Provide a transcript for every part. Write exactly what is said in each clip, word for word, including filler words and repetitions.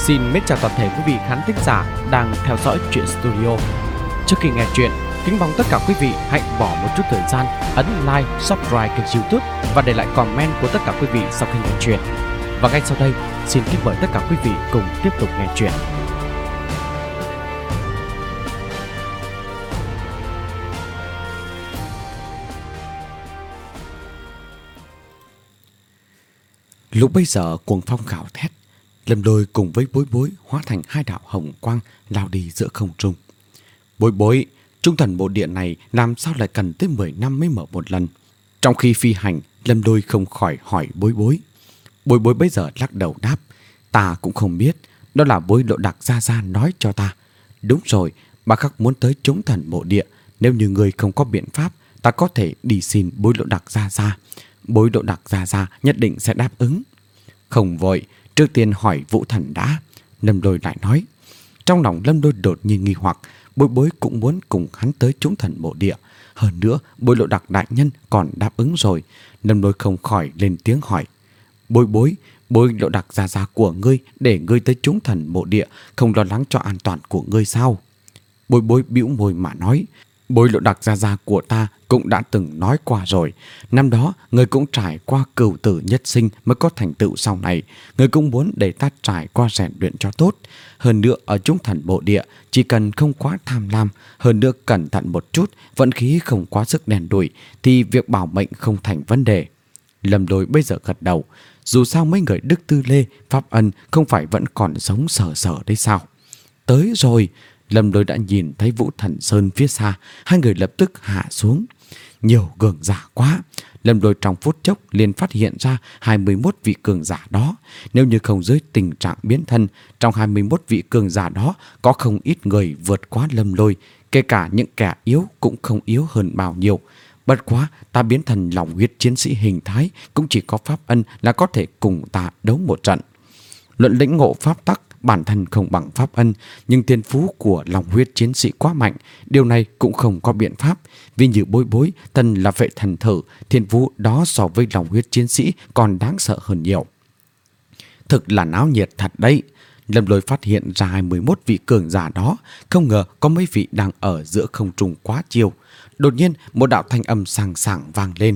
Xin mến chào toàn thể quý vị khán thính giả đang theo dõi Truyện Studio. Trước khi nghe chuyện, kính mong tất cả quý vị hãy bỏ một chút thời gian ấn like, subscribe kênh YouTube và để lại comment của tất cả quý vị sau khi nghe chuyện. Và ngay sau đây, xin kính mời tất cả quý vị cùng tiếp tục nghe chuyện. Lúc bây giờ cuồng phong gào thét, Lâm Lôi cùng với Bối Bối hóa thành hai đạo hồng quang lao đi giữa không trung. Bối Bối, trung thần bộ điện này làm sao lại cần tới mười năm mới mở một lần? Trong khi phi hành, Lâm Lôi không khỏi hỏi Bối Bối. Bối Bối bây giờ lắc đầu đáp, ta cũng không biết, đó là Bối Lộ Đặc Gia Gia nói cho ta. Đúng rồi, bà khắc muốn tới trung thần bộ địa, nếu như người không có biện pháp, ta có thể đi xin Bối Lộ Đặc Gia Gia. Bối Lộ Đặc Gia Gia nhất định sẽ đáp ứng. Không vội, trước tiên hỏi Vũ Thần đã. Lâm Lôi lại nói. Trong lòng Lâm Lôi đột nhiên nghi hoặc, Bối Bối cũng muốn cùng hắn tới trung thần bộ địa. Hơn nữa, Bối Lộ Đặc đại nhân còn đáp ứng rồi. Lâm Lôi không khỏi lên tiếng hỏi. Bối Bối, Bối Lộ Đặc Gia Gia của ngươi để ngươi tới trung thần bộ địa, không lo lắng cho an toàn của ngươi sao? Bối Bối bĩu môi mà nói. Bối Lộ Đặc Gia Gia của ta cũng đã từng nói qua rồi. Năm đó, người cũng trải qua cửu tử nhất sinh mới có thành tựu sau này. Người cũng muốn để ta trải qua rèn luyện cho tốt. Hơn nữa, ở trung thần bộ địa, chỉ cần không quá tham lam, hơn nữa cẩn thận một chút, vận khí không quá sức đèn đuổi, thì việc bảo mệnh không thành vấn đề. Lâm Lôi bây giờ gật đầu. Dù sao mấy người Đức Tư Lê, Pháp Ân không phải vẫn còn sống sờ sờ đấy sao? Tới rồi! Lâm Lôi đã nhìn thấy Vũ Thần Sơn phía xa, hai người lập tức hạ xuống. Nhiều cường giả quá. Lâm Lôi trong phút chốc liền phát hiện ra hai mươi mốt vị cường giả đó. Nếu như không dưới tình trạng biến thân, trong hai mươi mốt vị cường giả đó có không ít người vượt quá Lâm Lôi, kể cả những kẻ yếu cũng không yếu hơn bao nhiêu. Bất quá, ta biến thành lòng huyết chiến sĩ hình thái, cũng chỉ có Pháp Ân là có thể cùng ta đấu một trận. Luận lĩnh ngộ pháp tắc, bản thân không bằng Pháp Ân, nhưng thiên phú của lòng huyết chiến sĩ quá mạnh, điều này cũng không có biện pháp. Vì như Bối Bối, thân là vệ thần thử, thiên phú đó so với lòng huyết chiến sĩ còn đáng sợ hơn nhiều. Thực là náo nhiệt thật đấy. Lâm Lôi phát hiện ra hai mươi mốt vị cường giả đó, không ngờ có mấy vị đang ở giữa không trung quá chiều. Đột nhiên, một đạo thanh âm sảng sảng vang lên.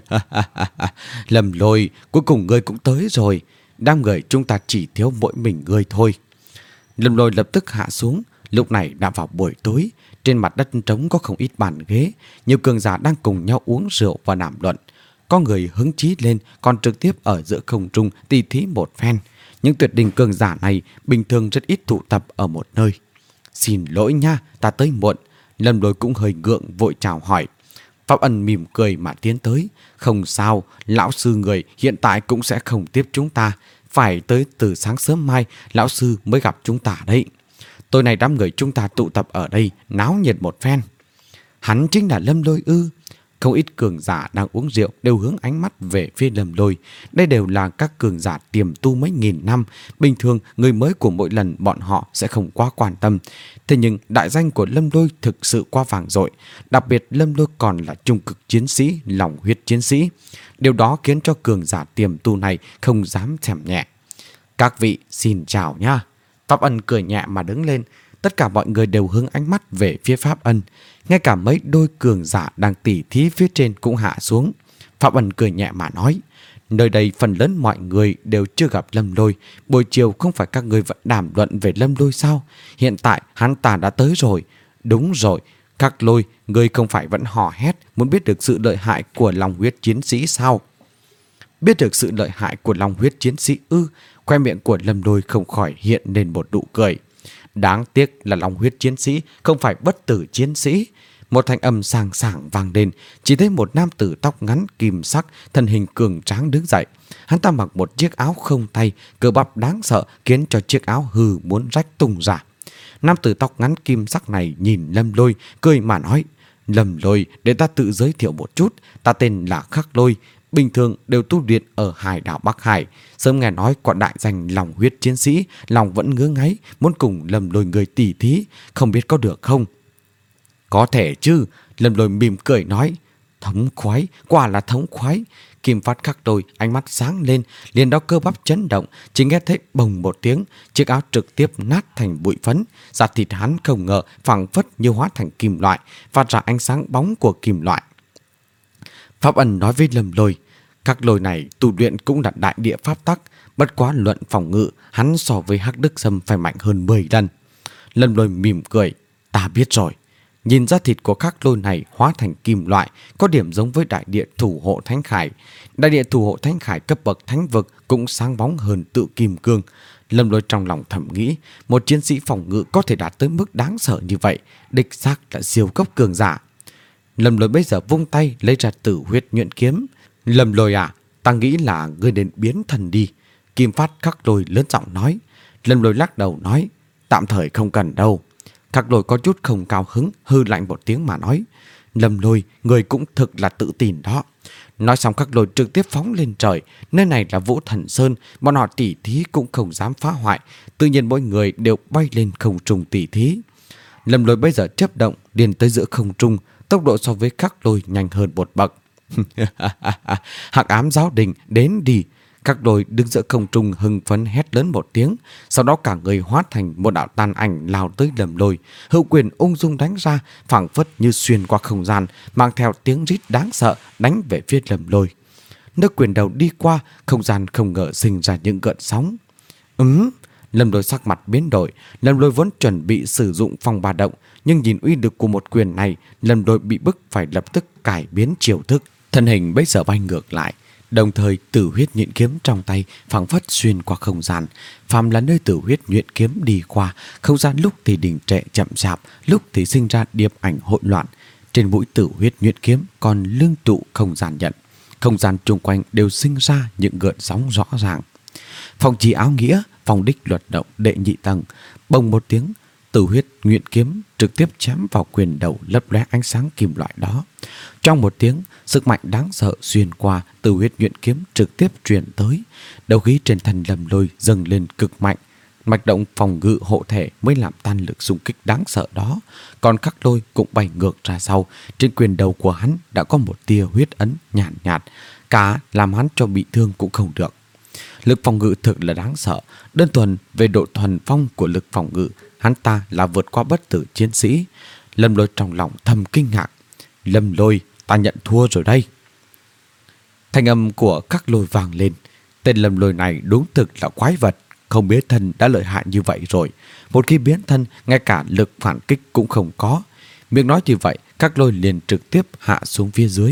Lâm Lôi, cuối cùng ngươi cũng tới rồi. Đám người chúng ta chỉ thiếu mỗi mình ngươi thôi. Lâm Lôi lập tức hạ xuống. Lúc này đã vào buổi tối. Trên mặt đất trống có không ít bàn ghế. Nhiều cường giả đang cùng nhau uống rượu và đàm luận. Có người hứng chí lên, còn trực tiếp ở giữa không trung tỉ thí một phen. Những tuyệt đỉnh cường giả này bình thường rất ít tụ tập ở một nơi. Xin lỗi nha, ta tới muộn. Lâm Lôi cũng hơi gượng vội chào hỏi. Pháp Ân mỉm cười mà tiến tới. Không sao, lão sư người hiện tại cũng sẽ không tiếp chúng ta. Phải tới từ sáng sớm mai, lão sư mới gặp chúng ta đấy. Tối nay đám người chúng ta tụ tập ở đây, náo nhiệt một phen. Hắn chính là Lâm Lôi ư? Không ít cường giả đang uống rượu đều hướng ánh mắt về phía Lâm Lôi. Đây đều là các cường giả tiềm tu mấy nghìn năm. Bình thường người mới của mỗi lần bọn họ sẽ không quá quan tâm. Thế nhưng đại danh của Lâm Lôi thực sự quá vàng dội. Đặc biệt Lâm Lôi còn là trung cực chiến sĩ, lòng huyết chiến sĩ. Điều đó khiến cho cường giả tiềm tu này không dám thèm nhẹ. Các vị xin chào nha. Pháp Ân cười nhẹ mà đứng lên. Tất cả mọi người đều hướng ánh mắt về phía Pháp Ân. Ngay cả mấy đôi cường giả đang tỉ thí phía trên cũng hạ xuống. Pháp Ân cười nhẹ mà nói. Nơi đây phần lớn mọi người đều chưa gặp Lâm Lôi. Buổi chiều không phải các người vẫn đàm luận về Lâm Lôi sao? Hiện tại hắn ta đã tới rồi. Đúng rồi, Các Lôi, người không phải vẫn hò hét muốn biết được sự lợi hại của lòng huyết chiến sĩ sao? Biết được sự lợi hại của lòng huyết chiến sĩ ư? Khoe miệng của Lâm Lôi không khỏi hiện lên một nụ cười. Đáng tiếc là lòng huyết chiến sĩ không phải bất tử chiến sĩ. Một thanh âm sảng sảng vang lên, chỉ thấy một nam tử tóc ngắn kim sắc, thân hình cường tráng đứng dậy. Hắn ta mặc một chiếc áo không tay, cơ bắp đáng sợ khiến cho chiếc áo hư muốn rách tung ra. Nam tử tóc ngắn kim sắc này nhìn Lâm Lôi, cười mà nói: Lâm Lôi, để ta tự giới thiệu một chút, ta tên là Khắc Lôi, bình thường đều tu luyện ở hải đảo Bắc Hải. Sớm nghe nói có đại danh lòng huyết chiến sĩ, lòng vẫn ngứa ngáy, muốn cùng Lâm Lôi người tỉ thí, không biết có được không? Có thể chứ, Lâm Lôi mỉm cười nói. Thống khoái, quả là thống khoái. Kim Phát khắc đôi, ánh mắt sáng lên, liền đó cơ bắp chấn động, chỉ nghe thấy bồng một tiếng, chiếc áo trực tiếp nát thành bụi phấn, da thịt hắn không ngờ phẳng phất như hóa thành kim loại, phát ra ánh sáng bóng của kim loại. Pháp Ân nói với Lâm Lôi, các lôi này tu luyện cũng là đại địa pháp tắc, bất quá luận phòng ngự, hắn so với Hắc Đức Sâm phải mạnh hơn mười lần. Lâm Lôi mỉm cười, ta biết rồi. Nhìn ra thịt của các lôi này hóa thành kim loại, có điểm giống với đại địa thủ hộ thánh khải. Đại địa thủ hộ thánh khải cấp bậc thánh vực cũng sáng bóng hơn tự kim cương. Lâm Lôi trong lòng thầm nghĩ, một chiến sĩ phòng ngự có thể đạt tới mức đáng sợ như vậy, đích xác là siêu cấp cường giả. Lâm Lôi bây giờ vung tay lấy ra Tử Huyết Nhuyễn Kiếm. Lâm Lôi à, ta nghĩ là ngươi đến biến thần đi. Kim Phát khắc lôi lớn giọng nói. Lâm Lôi lắc đầu nói, tạm thời không cần đâu. Khắc lôi có chút không cao hứng, hư lạnh một tiếng mà nói, Lâm Lôi, người cũng thực là tự tin đó. Nói xong Khắc lôi trực tiếp phóng lên trời. Nơi này là Vũ Thần Sơn, bọn họ tỉ thí cũng không dám phá hoại. Tự nhiên mỗi người đều bay lên không trung tỉ thí. Lâm Lôi bây giờ chớp động điền tới giữa không trung, tốc độ so với Khắc lôi nhanh hơn một bậc. Hắc Ám Giáo Đình đến đi. Khắc lôi đứng giữa không trung hưng phấn hét lớn một tiếng, sau đó cả người hóa thành một đạo tàn ảnh lao tới Lâm Lôi, hữu quyền ung dung đánh ra, phảng phất như xuyên qua không gian, mang theo tiếng rít đáng sợ đánh về phía Lâm Lôi. Nước quyền đầu đi qua, không gian không ngờ sinh ra những gợn sóng. Ừm, Lâm Lôi sắc mặt biến đổi. Lâm Lôi vốn chuẩn bị sử dụng phong ba động, nhưng nhìn uy lực của một quyền này, Lâm Lôi bị bức phải lập tức cải biến chiêu thức. Thân hình bây giờ bay ngược lại, đồng thời Tử Huyết Nhuyễn Kiếm trong tay phảng phất xuyên qua không gian. Phàm là nơi Tử Huyết Nhuyễn Kiếm đi qua, không gian lúc thì đình trệ chậm chạp, lúc thì sinh ra điệp ảnh hỗn loạn. Trên mũi Tử Huyết Nhuyễn Kiếm còn lưng tụ không gian nhận, không gian chung quanh đều sinh ra những gợn sóng rõ ràng. Phong Chi Áo Nghĩa, phong đích luật động đệ nhị tầng, bồng một tiếng, Tử Huyết Nhuyễn Kiếm trực tiếp chém vào quyền đầu lấp lóe ánh sáng kim loại đó. Trong một tiếng, sức mạnh đáng sợ xuyên qua, Tử Huyết Nhuyễn Kiếm trực tiếp truyền tới. Đấu khí trên thân Lâm Lôi dâng lên cực mạnh. Mạch động phòng ngự hộ thể mới làm tan lực xung kích đáng sợ đó. Còn Khắc Lôi cũng bay ngược ra sau. Trên quyền đầu của hắn đã có một tia huyết ấn nhàn nhạt, nhạt, cả làm hắn cho bị thương cũng không được. Lực phòng ngự thực là đáng sợ. Đơn thuần về độ thuần phong của lực phòng ngự, hắn ta là vượt qua bất tử chiến sĩ. Lâm Lôi trong lòng thầm kinh ngạc. Lâm Lôi, ta nhận thua rồi đây. Thanh âm của Khắc Lôi vang lên. Tên Lâm Lôi này đúng thực là quái vật, không biết thân đã lợi hại như vậy rồi. Một khi biến thân, ngay cả lực phản kích cũng không có. Miệng nói như vậy, Khắc Lôi liền trực tiếp hạ xuống phía dưới.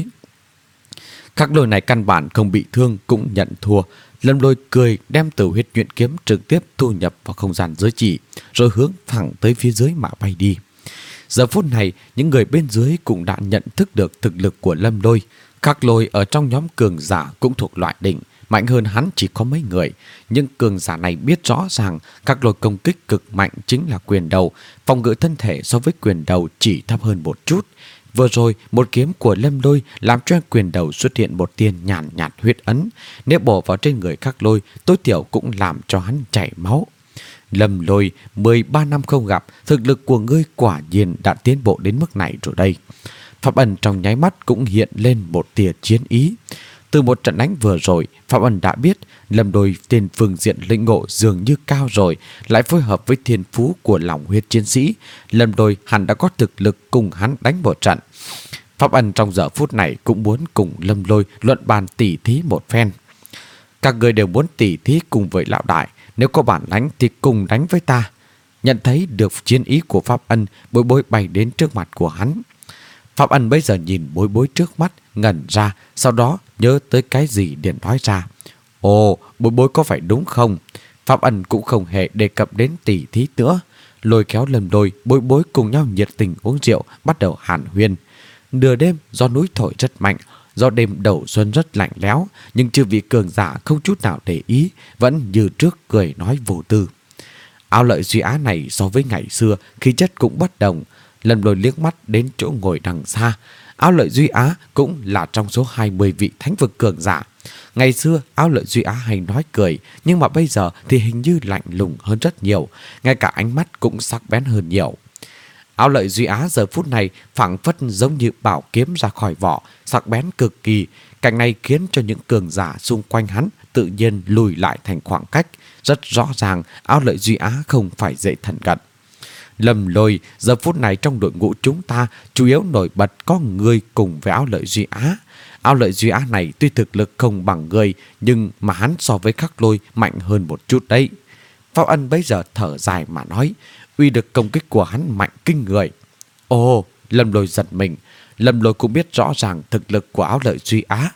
Khắc Lôi này căn bản không bị thương cũng nhận thua. Lâm Lôi cười đem Tử Huyết Nhuyễn Kiếm trực tiếp thu nhập vào không gian giới chỉ, rồi hướng thẳng tới phía dưới mà bay đi. Giờ phút này, những người bên dưới cũng đã nhận thức được thực lực của Lâm Lôi. Khắc Lôi ở trong nhóm cường giả cũng thuộc loại đỉnh, mạnh hơn hắn chỉ có mấy người. Nhưng cường giả này biết rõ ràng Khắc Lôi công kích cực mạnh chính là quyền đầu, phòng ngự thân thể so với quyền đầu chỉ thấp hơn một chút. Vừa rồi, một kiếm của Lâm Lôi làm cho quyền đầu xuất hiện một tia nhàn nhạt, nhạt huyết ấn. Nếu bổ vào trên người Khắc Lôi, tối thiểu cũng làm cho hắn chảy máu. Lâm Lôi, mười ba năm không gặp, thực lực của ngươi quả nhiên đã tiến bộ đến mức này rồi đây. Pháp Ân trong nháy mắt cũng hiện lên một tia chiến ý. Từ một trận đánh vừa rồi, Pháp Ân đã biết Lâm Lôi trên phương diện lĩnh ngộ dường như cao rồi, lại phối hợp với thiên phú của lòng huyết chiến sĩ, Lâm Lôi hẳn đã có thực lực cùng hắn đánh một trận. Pháp Ân trong giờ phút này cũng muốn cùng Lâm Lôi luận bàn tỉ thí một phen. Các người đều muốn tỉ thí cùng với lão đại, nếu có bản lãnh thì cùng đánh với ta. Nhận thấy được chiến ý của Pháp Ân, Bối Bối bay đến trước mặt của hắn. Pháp Ân bây giờ nhìn Bối Bối trước mắt, ngẩn ra, sau đó nhớ tới cái gì liền nói ra. Ồ, Bối Bối có phải đúng không? Pháp Ân cũng không hề đề cập đến tỉ thí nữa. Lôi kéo Lâm Lôi, Bối Bối cùng nhau nhiệt tình uống rượu, bắt đầu hàn huyên. Nửa đêm, gió núi thổi rất mạnh, do đêm đầu xuân rất lạnh lẽo, nhưng chư vị cường giả không chút nào để ý, vẫn như trước cười nói vô tư. Ao Lợi Duy Á này so với ngày xưa khí chất cũng bất đồng. Lâm Lôi liếc mắt đến chỗ ngồi đằng xa. Ao Lợi Duy Á cũng là trong số hai mươi vị thánh vực cường giả. Ngày xưa Ao Lợi Duy Á hay nói cười, nhưng mà bây giờ thì hình như lạnh lùng hơn rất nhiều, ngay cả ánh mắt cũng sắc bén hơn nhiều. Áo Lợi Duy Á giờ phút này phảng phất giống như bảo kiếm ra khỏi vỏ, sắc bén cực kỳ. Cảnh này khiến cho những cường giả xung quanh hắn tự nhiên lùi lại thành khoảng cách. Rất rõ ràng Áo Lợi Duy Á không phải dễ thân cận. Lâm Lôi giờ phút này trong đội ngũ chúng ta chủ yếu nổi bật có người cùng với Áo Lợi Duy Á. Áo Lợi Duy Á này tuy thực lực không bằng người, nhưng mà hắn so với Khắc Lôi mạnh hơn một chút đấy. Pháp Ân bây giờ thở dài mà nói, uy lực công kích của hắn mạnh kinh người. Ồ, Lâm Lôi giật mình. Lâm Lôi cũng biết rõ ràng thực lực của Áo Lợi Duy Á.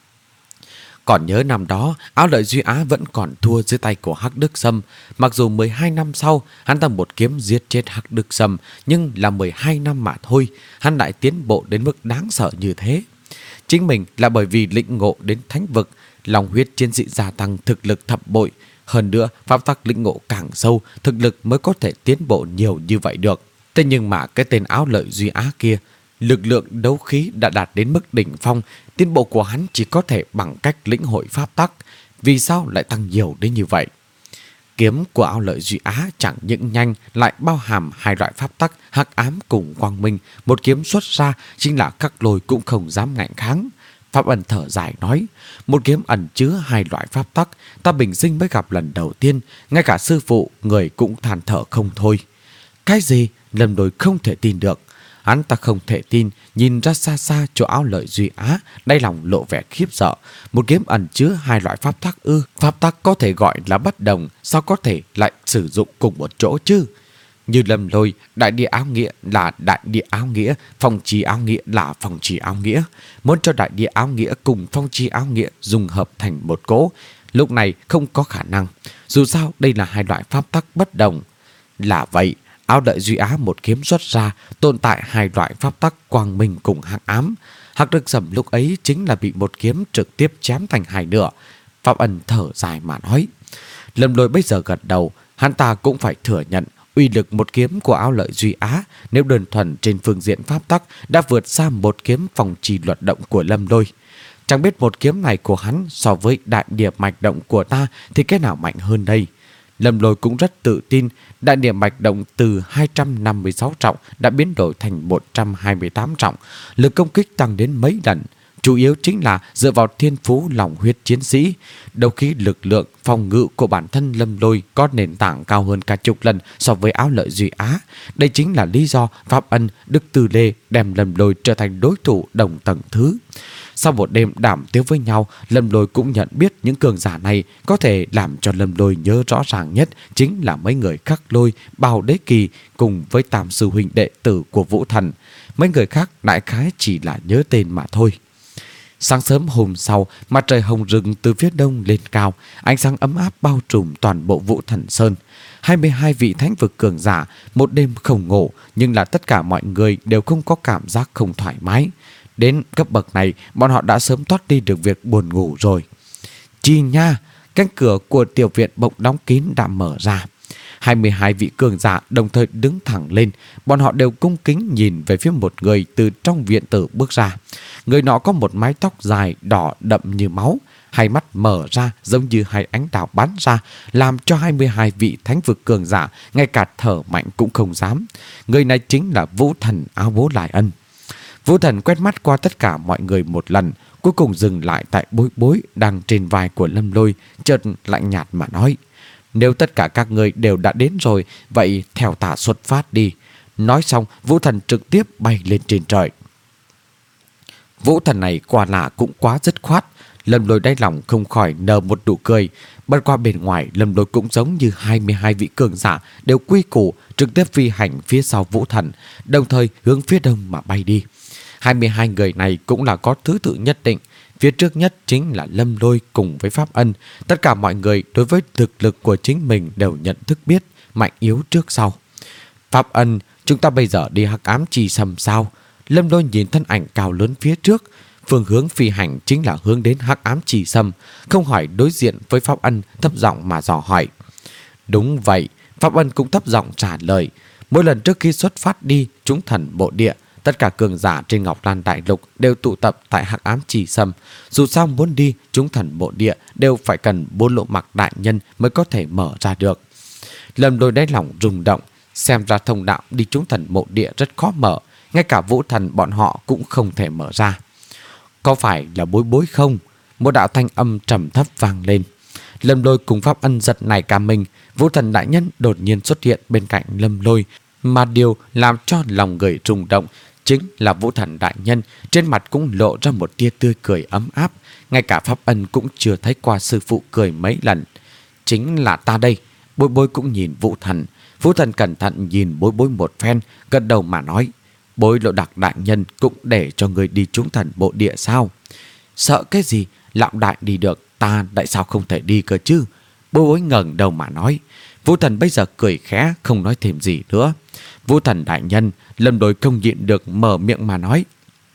Còn nhớ năm đó, Áo Lợi Duy Á vẫn còn thua dưới tay của Hắc Đức Sâm. Mặc dù mười hai năm sau, hắn ta một kiếm giết chết Hắc Đức Sâm, nhưng là mười hai năm mà thôi, hắn lại tiến bộ đến mức đáng sợ như thế. Chính mình là bởi vì lĩnh ngộ đến thánh vực, lòng huyết chiến sĩ gia tăng thực lực thập bội. Hơn nữa, pháp tắc lĩnh ngộ càng sâu, thực lực mới có thể tiến bộ nhiều như vậy được. Thế nhưng mà cái tên Áo Lợi Duy Á kia, lực lượng đấu khí đã đạt đến mức đỉnh phong, tiến bộ của hắn chỉ có thể bằng cách lĩnh hội pháp tắc. Vì sao lại tăng nhiều đến như vậy? Kiếm của Áo Lợi Duy Á chẳng những nhanh, lại bao hàm hai loại pháp tắc hắc ám cùng quang minh. Một kiếm xuất ra chính là Khắc Lôi cũng không dám ngạnh kháng. Pháp Ân thở dài nói, một kiếm ẩn chứa hai loại pháp tắc, ta bình sinh mới gặp lần đầu tiên, ngay cả sư phụ người cũng than thở không thôi. Cái gì? Lâm Lôi không thể tin được. Hắn ta không thể tin, nhìn ra xa xa chỗ Áo Lợi Duy Á, đáy lòng lộ vẻ khiếp sợ. Một kiếm ẩn chứa hai loại pháp tắc ư? Pháp tắc có thể gọi là bất đồng, sao có thể lại sử dụng cùng một chỗ chứ? Như Lâm Lôi, đại địa áo nghĩa là đại địa áo nghĩa, phong trì áo nghĩa là phong trì áo nghĩa. Muốn cho đại địa áo nghĩa cùng phong trì áo nghĩa dùng hợp thành một cỗ, lúc này không có khả năng. Dù sao đây là hai loại pháp tắc bất đồng. Là vậy, Áo Lợi Duy Á một kiếm xuất ra, tồn tại hai loại pháp tắc quang minh cùng hắc ám. Hắc Đức Sâm lúc ấy chính là bị một kiếm trực tiếp chém thành hai nửa. Pháp Ân thở dài mà nói. Lâm Lôi bây giờ gật đầu, hắn ta cũng phải thừa nhận uy lực một kiếm của Áo Lợi Duy Á, nếu đơn thuần trên phương diện pháp tắc, đã vượt xa một kiếm phòng trì luật động của Lâm Lôi. Chẳng biết một kiếm này của hắn so với đại địa mạch động của ta thì cái nào mạnh hơn đây? Lâm Lôi cũng rất tự tin, đại địa mạch động từ hai trăm năm mươi sáu trọng đã biến đổi thành một trăm hai mươi tám trọng, lực công kích tăng đến mấy lần. Chủ yếu chính là dựa vào thiên phú lòng huyết chiến sĩ. Đầu khi lực lượng phòng ngự của bản thân Lâm Lôi có nền tảng cao hơn cả chục lần so với Áo Lợi Duy Á. Đây chính là lý do Pháp Ân, Đức Từ Lê đem Lâm Lôi trở thành đối thủ đồng tầng thứ. Sau một đêm đảm tiếu với nhau, Lâm Lôi cũng nhận biết những cường giả này có thể làm cho Lâm Lôi nhớ rõ ràng nhất chính là mấy người Khắc Lôi, Bào Đế Kỳ cùng với Tam sư huynh đệ tử của Vũ Thần. Mấy người khác đại khái chỉ là nhớ tên mà thôi. Sáng sớm hôm sau, mặt trời hồng rừng từ phía đông lên cao, ánh sáng ấm áp bao trùm toàn bộ Vũ Thần Sơn. hai mươi hai vị thánh vực cường giả, một đêm không ngủ, nhưng là tất cả mọi người đều không có cảm giác không thoải mái. Đến cấp bậc này, bọn họ đã sớm thoát đi được việc buồn ngủ rồi. Chi nha, cánh cửa của tiểu viện bỗng đóng kín đã mở ra. hai mươi hai vị cường giả đồng thời đứng thẳng lên, bọn họ đều cung kính nhìn về phía một người từ trong viện tử bước ra. Người nọ có một mái tóc dài đỏ đậm như máu, hai mắt mở ra giống như hai ánh đào bắn ra, làm cho hai mươi hai vị thánh vực cường giả ngay cả thở mạnh cũng không dám. Người này chính là Vũ Thần Áo Bố Lại Ân. Vũ Thần quét mắt qua tất cả mọi người một lần, cuối cùng dừng lại tại Bối Bối đang trên vai của Lâm Lôi, chợt lạnh nhạt mà nói: nếu tất cả các người đều đã đến rồi, vậy theo ta xuất phát đi. Nói xong, Vũ Thần trực tiếp bay lên trên trời. Vũ Thần này quả là cũng quá dứt khoát. Lâm Lôi đáy lòng không khỏi nở một nụ cười. Bất qua bên ngoài, Lâm Lôi cũng giống như hai mươi hai vị cường giả đều quy củ, trực tiếp phi hành phía sau Vũ Thần, đồng thời hướng phía đông mà bay đi. hai mươi hai người này cũng là có thứ tự nhất định. Phía trước nhất chính là Lâm Lôi cùng với Pháp Ân. Tất cả mọi người đối với thực lực của chính mình đều nhận thức biết mạnh yếu trước sau. Pháp Ân, chúng ta bây giờ đi Hắc Ám Trì Sâm sao? Lâm Lôi nhìn thân ảnh cao lớn phía trước. Phương hướng phi hành chính là hướng đến Hắc Ám Trì Sâm, không hỏi đối diện với Pháp Ân, thấp giọng mà dò hỏi. Đúng vậy, Pháp Ân cũng thấp giọng trả lời. Mỗi lần trước khi xuất phát đi chúng thần bộ địa, tất cả cường giả trên Ngọc Lan Đại Lục đều tụ tập tại Hắc Ám Trì Sâm. Dù sao muốn đi chúng thần bộ địa đều phải cần bốn lộ mặc đại nhân mới có thể mở ra được. Lâm Lôi đáy lòng rung động. xem ra thông đạo đi trúng thần mộ địa rất khó mở, ngay cả Vũ Thần bọn họ cũng không thể mở ra. Có phải là Bối Bối không? Một đạo thanh âm trầm thấp vang lên. Lâm Lôi cùng Pháp Ân giật nảy cả mình. Vũ Thần đại nhân đột nhiên xuất hiện bên cạnh Lâm Lôi, mà điều làm cho lòng người rung động chính là Vũ Thần đại nhân trên mặt cũng lộ ra một tia tươi cười ấm áp. Ngay cả Pháp Ân cũng chưa thấy qua sư phụ cười mấy lần. Chính là ta đây. Bối Bối cũng nhìn Vũ Thần. Vũ Thần cẩn thận nhìn Bối Bối một phen, gật đầu mà nói: Bối Lộ Đặc đại nhân cũng để cho người đi trúng thần bộ địa sao? Sợ cái gì? Lão đại đi được, ta tại sao không thể đi cơ chứ? Bối Bối ngẩng đầu mà nói. Vũ Thần bây giờ cười khẽ, không nói thêm gì nữa. Vũ Thần đại nhân, Lâm Lôi không nhịn được mở miệng mà nói.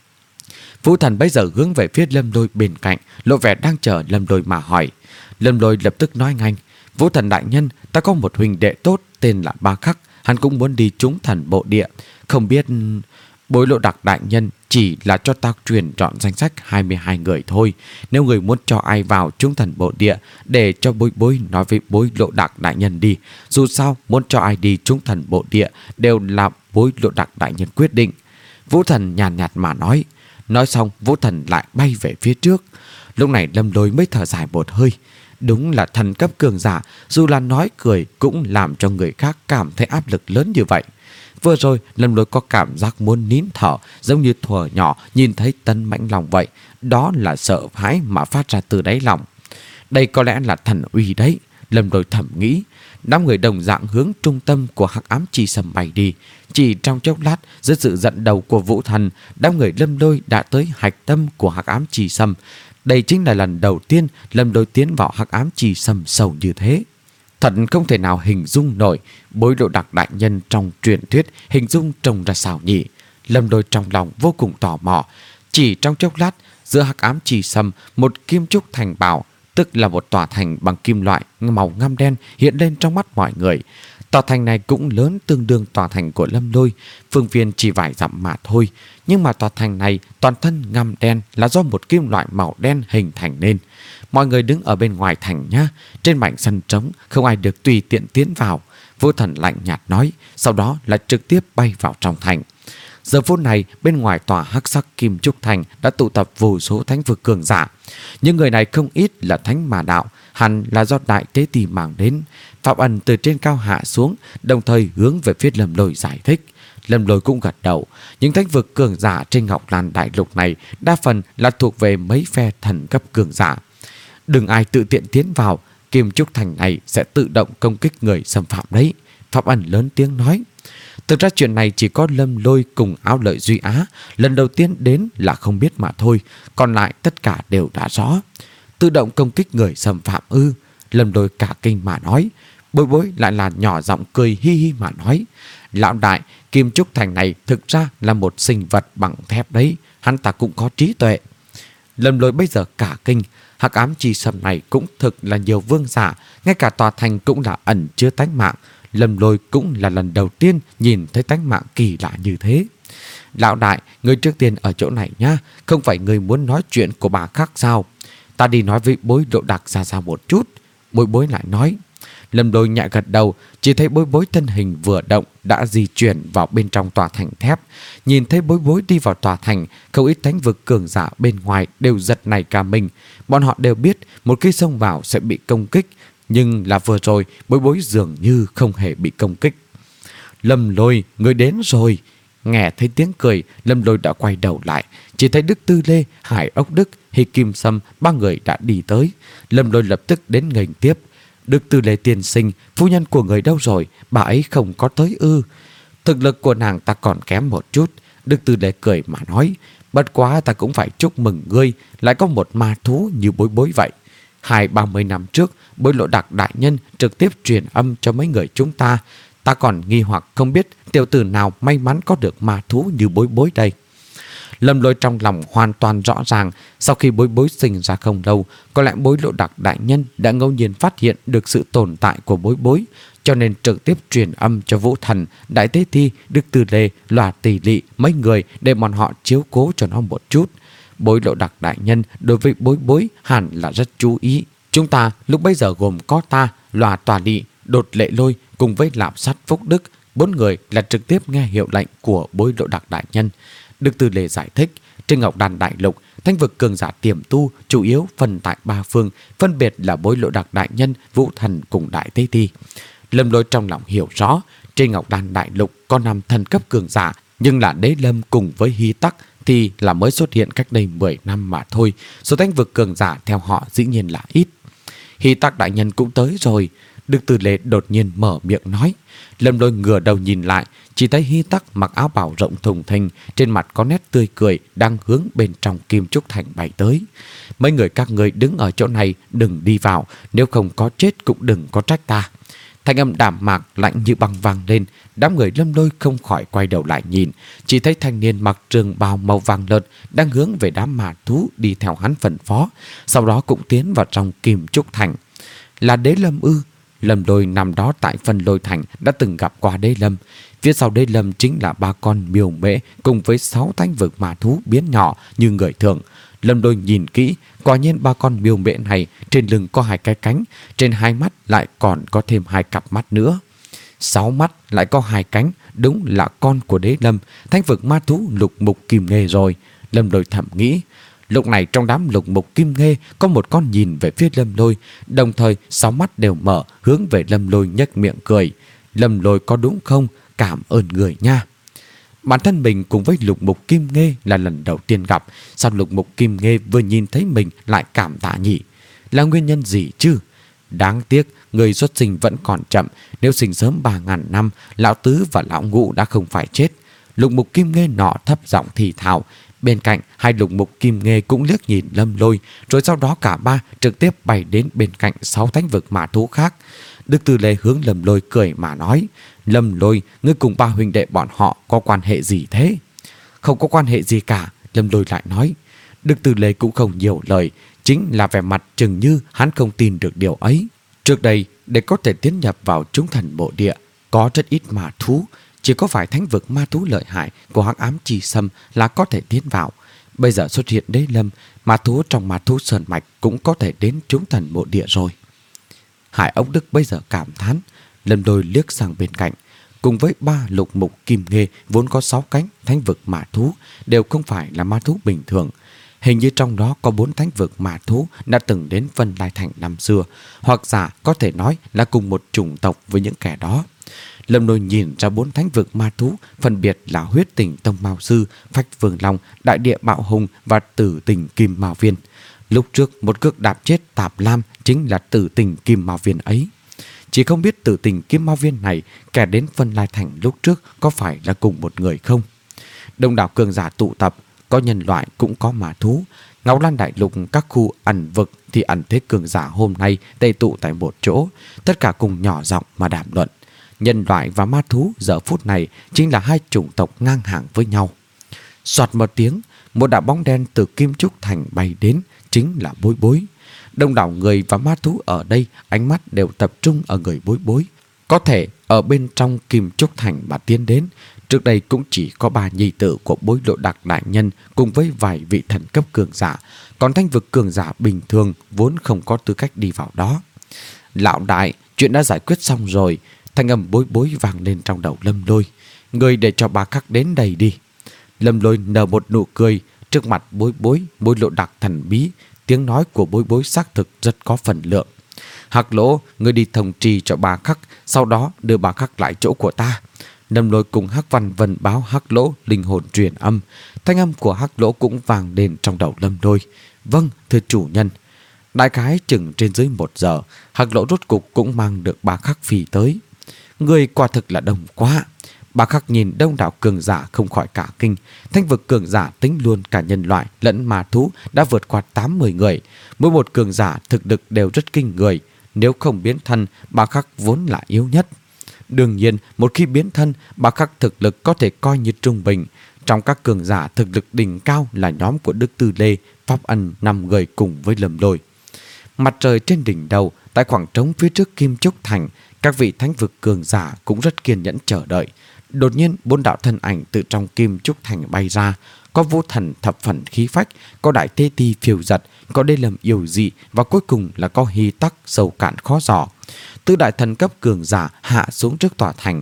Vũ Thần bây giờ hướng về phía Lâm Lôi bên cạnh, lộ vẻ đang chờ Lâm Lôi mà hỏi. Lâm Lôi lập tức nói ngay: Vũ Thần đại nhân, ta có một huynh đệ tốt tên là Ba Khắc, hắn cũng muốn đi trúng thần bộ địa. Không biết... Bối Lộ Đặc đại nhân chỉ là cho ta truyền chọn danh sách hai mươi hai người thôi. Nếu người muốn cho ai vào trúng thần bộ địa, để cho Bối Bối nói với Bối Lộ Đặc đại nhân đi. Dù sao muốn cho ai đi trúng thần bộ địa đều là Bối Lộ Đặc đại nhân quyết định. Vũ Thần nhàn nhạt, nhạt mà nói. Nói xong Vũ Thần lại bay về phía trước. Lúc này Lâm Lôi mới thở dài một hơi. Đúng là thần cấp cường giả, dù là nói cười cũng làm cho người khác cảm thấy áp lực lớn như vậy. Vừa rồi Lâm Lôi có cảm giác muốn nín thở, giống như thuở nhỏ nhìn thấy Tân Mãnh Long vậy. Đó là sợ hãi mà phát ra từ đáy lòng. Đây có lẽ là thần uy đấy, Lâm Lôi thầm nghĩ. Đám người đồng dạng hướng trung tâm của Hắc Ám Chi Sâm bay đi. Chỉ trong chốc lát, dưới sự dẫn đầu của Vũ Thần, đám người Lâm Lôi đã tới hạch tâm của Hắc Ám Chi Sâm. Đây chính là lần đầu tiên Lâm Lôi tiến vào Hắc Ám Chi Sâm sâu như thế. Thật không thể nào hình dung nổi Bối Lộ Đặc đại nhân trong truyền thuyết hình dung trông ra sao nhỉ. Lâm Lôi trong lòng vô cùng tò mò. Chỉ trong chốc lát, giữa Hắc Ám Chi Sâm, một kim trúc thành bảo, tức là một tòa thành bằng kim loại màu ngăm đen hiện lên trong mắt mọi người. Tòa thành này cũng lớn tương đương tòa thành của Lâm Lôi, phương viên chỉ vài dặm mà thôi. Nhưng mà tòa thành này toàn thân ngăm đen là do một kim loại màu đen hình thành nên. Mọi người đứng ở bên ngoài thành nhá, trên mảnh sân trống, không ai được tùy tiện tiến vào. Vũ Thần lạnh nhạt nói, sau đó là trực tiếp bay vào trong thành. Giờ phút này, bên ngoài tòa hắc sắc kim trúc thành đã tụ tập vô số thánh vực cường giả. Những người này không ít là thánh mà đạo, hẳn là do Đại Tế Tì mang đến. Pháp Ân từ trên cao hạ xuống, đồng thời hướng về phía Lâm Lôi giải thích. Lâm Lôi cũng gật đầu. Những thánh vực cường giả trên Ngọc Lan đại lục này đa phần là thuộc về mấy phe thần cấp cường giả. Đừng ai tự tiện tiến vào, kim trúc thành này sẽ tự động công kích người xâm phạm đấy. Pháp Ân lớn tiếng nói. Thực ra chuyện này chỉ có Lâm Lôi cùng Áo Lợi Duy Á lần đầu tiên đến là không biết mà thôi, còn lại tất cả đều đã rõ. Tự động công kích người xâm phạm ư? Lâm Lôi cả kinh mà nói. Bối Bối lại là nhỏ giọng cười hi hi mà nói. Lão đại, kim trúc thành này thực ra là một sinh vật bằng thép đấy, hắn ta cũng có trí tuệ. Lâm Lôi bây giờ cả kinh. Hắc Ám Chi Sâm này cũng thực là nhiều vương giả, ngay cả tòa thành cũng là ẩn chứa tánh mạng. Lâm Lôi cũng là lần đầu tiên nhìn thấy tánh mạng kỳ lạ như thế. Lão đại, người trước tiên ở chỗ này nhá, không phải người muốn nói chuyện của bà khác sao? Ta đi nói với Bối Lộ Đặc ra ra một chút. Bối Bối lại nói. Lâm Lôi nhẹ gật đầu, chỉ thấy Bối Bối thân hình vừa động đã di chuyển vào bên trong tòa thành thép. Nhìn thấy Bối Bối đi vào tòa thành, không ít thánh vực cường giả bên ngoài đều giật nảy cả mình. Bọn họ đều biết một khi xông vào sẽ bị công kích, nhưng là vừa rồi Bối Bối dường như không hề bị công kích. Lâm Lôi, người đến rồi. Nghe thấy tiếng cười, Lâm Lôi đã quay đầu lại, chỉ thấy Đức Tư Lê, Hải Ốc Đức, Hy Kim Sâm ba người đã đi tới. Lâm Lôi lập tức đến nghênh tiếp. Đức Tư Lê tiên sinh, phu nhân của người đâu rồi? Bà ấy không có tới ư? Thực lực của nàng ta còn kém một chút. Đức Tư Lê cười mà nói. Bất quá ta cũng phải chúc mừng ngươi lại có một ma thú như Bối Bối vậy. Hai ba mươi năm trước, Bối Lộ Đặc đại nhân trực tiếp truyền âm cho mấy người chúng ta. Ta còn nghi hoặc không biết tiểu tử nào may mắn có được ma thú như Bối Bối đây. Lâm Lôi trong lòng hoàn toàn rõ ràng, sau khi Bối Bối sinh ra không lâu, có lẽ Bối Lộ Đặc đại nhân đã ngẫu nhiên phát hiện được sự tồn tại của Bối Bối, cho nên trực tiếp truyền âm cho Vũ Thần, Đại Tế Thi, Đức Tư Lê, Lòa Tỷ Lị mấy người để bọn họ chiếu cố cho nó một chút. Bối Lộ Đặc đại nhân đối với Bối Bối hẳn là rất chú ý. Chúng ta lúc bây giờ gồm có ta, Lòa Tòa Lị, Đột Lệ Lôi cùng với Lạm Sát Phúc Đức, bốn người là trực tiếp nghe hiệu lệnh của Bối Lộ Đặc đại nhân. Đức Tư Lê giải thích, trên Ngọc Đàn đại lục, thánh vực cường giả tiềm tu chủ yếu phân tại ba phương, phân biệt là Bối Lộ Đặc đại nhân, Vũ Thần cùng Đại Tế Ti. Lâm Lôi trong lòng hiểu rõ, trên Ngọc Đàn đại lục có năm thần cấp cường giả, nhưng là Đế Lâm cùng với Hy Tắc thì là mới xuất hiện cách đây mười năm mà thôi. Số thánh vực cường giả theo họ dĩ nhiên là ít. Hy Tắc đại nhân cũng tới rồi. Đức Tư Lê đột nhiên mở miệng nói. Lâm Lôi ngửa đầu nhìn lại, chỉ thấy Hy Tắc mặc áo bào rộng thùng thình, trên mặt có nét tươi cười, đang hướng bên trong Kim Trúc Thành bay tới. Mấy người các người đứng ở chỗ này, đừng đi vào, nếu không có chết cũng đừng có trách ta. Thanh âm đạm mạc lạnh như băng vang lên. Đám người Lâm Lôi không khỏi quay đầu lại nhìn, chỉ thấy thanh niên mặc trường bào màu vàng lợt đang hướng về đám ma thú đi theo hắn phân phó, sau đó cũng tiến vào trong Kim Trúc Thành. Là Đế Lâm ư? Lâm Lôi nằm đó tại Phân Lôi Thành đã từng gặp qua Đế Lâm. Phía sau Đế Lâm chính là ba con miêu mễ cùng với sáu thánh vực ma thú biến nhỏ như người thường. Lâm Lôi nhìn kỹ, quả nhiên ba con miêu mễ này trên lưng có hai cái cánh, trên hai mắt lại còn có thêm hai cặp mắt nữa. Sáu mắt lại có hai cánh, đúng là con của Đế Lâm, thánh vực ma thú Lục Mục Kim Nghê rồi. Lâm Lôi thầm nghĩ. Lúc này trong đám Lục Mục Kim Nghê có một con nhìn về phía Lâm Lôi, đồng thời sáu mắt đều mở hướng về Lâm Lôi nhếch miệng cười. Lâm Lôi có đúng không? Cảm ơn người nha. Bản thân mình cùng với Lục Mục Kim Nghê là lần đầu tiên gặp, sao Lục Mục Kim Nghê vừa nhìn thấy mình lại cảm tạ nhỉ? Là nguyên nhân gì chứ? Đáng tiếc, người xuất sinh vẫn còn chậm, nếu sinh sớm ba ngàn năm, lão tứ và lão ngũ đã không phải chết. Lục Mục Kim Nghê nọ thấp giọng thì thào. Bên cạnh, hai Lục Mục Kim Nghê cũng liếc nhìn Lâm Lôi, rồi sau đó cả ba trực tiếp bay đến bên cạnh sáu thánh vực ma thú khác. Đức Tư Lê hướng Lâm Lôi cười mà nói, Lâm Lôi, ngươi cùng ba huynh đệ bọn họ có quan hệ gì thế? Không có quan hệ gì cả, Lâm Lôi lại nói. Đức Tư Lê cũng không nhiều lời, chính là vẻ mặt chừng như hắn không tin được điều ấy. Trước đây, để có thể tiến nhập vào chúng thần bộ địa, có rất ít ma thú, chỉ có phải thánh vực ma thú lợi hại của Hắc Ám Chi Sâm là có thể tiến vào. Bây giờ xuất hiện Đế Lâm, ma thú trong ma thú sơn mạch cũng có thể đến chúng thần bộ địa rồi. Hải Ốc Đức bây giờ cảm thán. Lâm Lôi liếc sang bên cạnh, cùng với ba Lục Mục Kim Nghê vốn có sáu cánh thánh vực ma thú đều không phải là ma thú bình thường. Hình như trong đó có bốn thánh vực ma thú đã từng đến Vân Lai Thành năm xưa, hoặc giả có thể nói là cùng một chủng tộc với những kẻ đó. Lâm Lôi nhìn ra bốn thánh vực ma thú phân biệt là Huyết Tình Tông Mao Sư, Phách Vương Long, Đại Địa Bạo Hùng và Tử Tình Kim Mao Viên. Lúc trước một cước đạp chết Tạp Lam chính là Tử Tình Kim Mao Viên ấy. Chỉ không biết Tử Tình Kim Mao Viên này kẻ đến Vân Lai Thành lúc trước có phải là cùng một người không? Đông đảo cường giả tụ tập, có nhân loại cũng có ma thú. Ngọc Lan đại lục các khu ẩn vực thì ẩn thế cường giả hôm nay tề tụ tại một chỗ, tất cả cùng nhỏ giọng mà đàm luận. Nhân loại và ma thú giờ phút này chính là hai chủng tộc ngang hàng với nhau. Soạt một tiếng, một đạo bóng đen từ Kim Trúc Thành bay đến, chính là Bối Bối. Đông đảo người và ma thú ở đây ánh mắt đều tập trung ở người Bối Bối. Có thể ở bên trong Kim Trúc Thành mà tiến đến, trước đây cũng chỉ có ba nhi tử của Bối Lộ Đặc đại nhân cùng với vài vị thần cấp cường giả, còn thánh vực cường giả bình thường vốn không có tư cách đi vào đó. Lão đại, chuyện đã giải quyết xong rồi. Thanh âm Bối Bối vang lên trong đầu Lâm Lôi. Người để cho bà Khắc đến đây đi. Lâm Lôi nở một nụ cười. Trước mặt Bối Bối, Bối Lộ Đặc thần bí, tiếng nói của Bối Bối xác thực rất có phần lượng. Hắc Lỗ, người đi thông trì cho bà Khắc, sau đó đưa bà Khắc lại chỗ của ta. Lâm Lôi cùng Hắc Văn Vân báo Hắc Lỗ linh hồn truyền âm. Thanh âm của Hắc Lỗ cũng vang lên trong đầu Lâm Lôi. Vâng, thưa chủ nhân. Đại khái chừng trên dưới một giờ, Hắc Lỗ rốt cục cũng mang được bà Khắc phi tới. Người quả thực là đông quá. Bà Khắc nhìn đông đảo cường giả không khỏi cả kinh. Thánh vực cường giả tính luôn cả nhân loại lẫn ma thú đã vượt qua tám mươi người. Mỗi một cường giả thực lực đều rất kinh người. Nếu không biến thân, bà Khắc vốn là yếu nhất. Đương nhiên, một khi biến thân, bà Khắc thực lực có thể coi như trung bình. Trong các cường giả thực lực đỉnh cao là nhóm của Đức Tư Lê, Pháp Ân năm người cùng với Lâm Lôi. Mặt trời trên đỉnh đầu, tại khoảng trống phía trước Kim Trúc Thành, các vị thánh vực cường giả cũng rất kiên nhẫn chờ đợi. Đột nhiên, bốn đạo thân ảnh từ trong Kim Trúc Thành bay ra. Có Vô Thần thập phần khí phách, có Đại Tế Ti phiêu giật, có Đế Lâm yêu dị, và cuối cùng là có Hy Tắc sâu cạn khó dò. Tứ đại thần cấp cường giả hạ xuống trước tòa thành.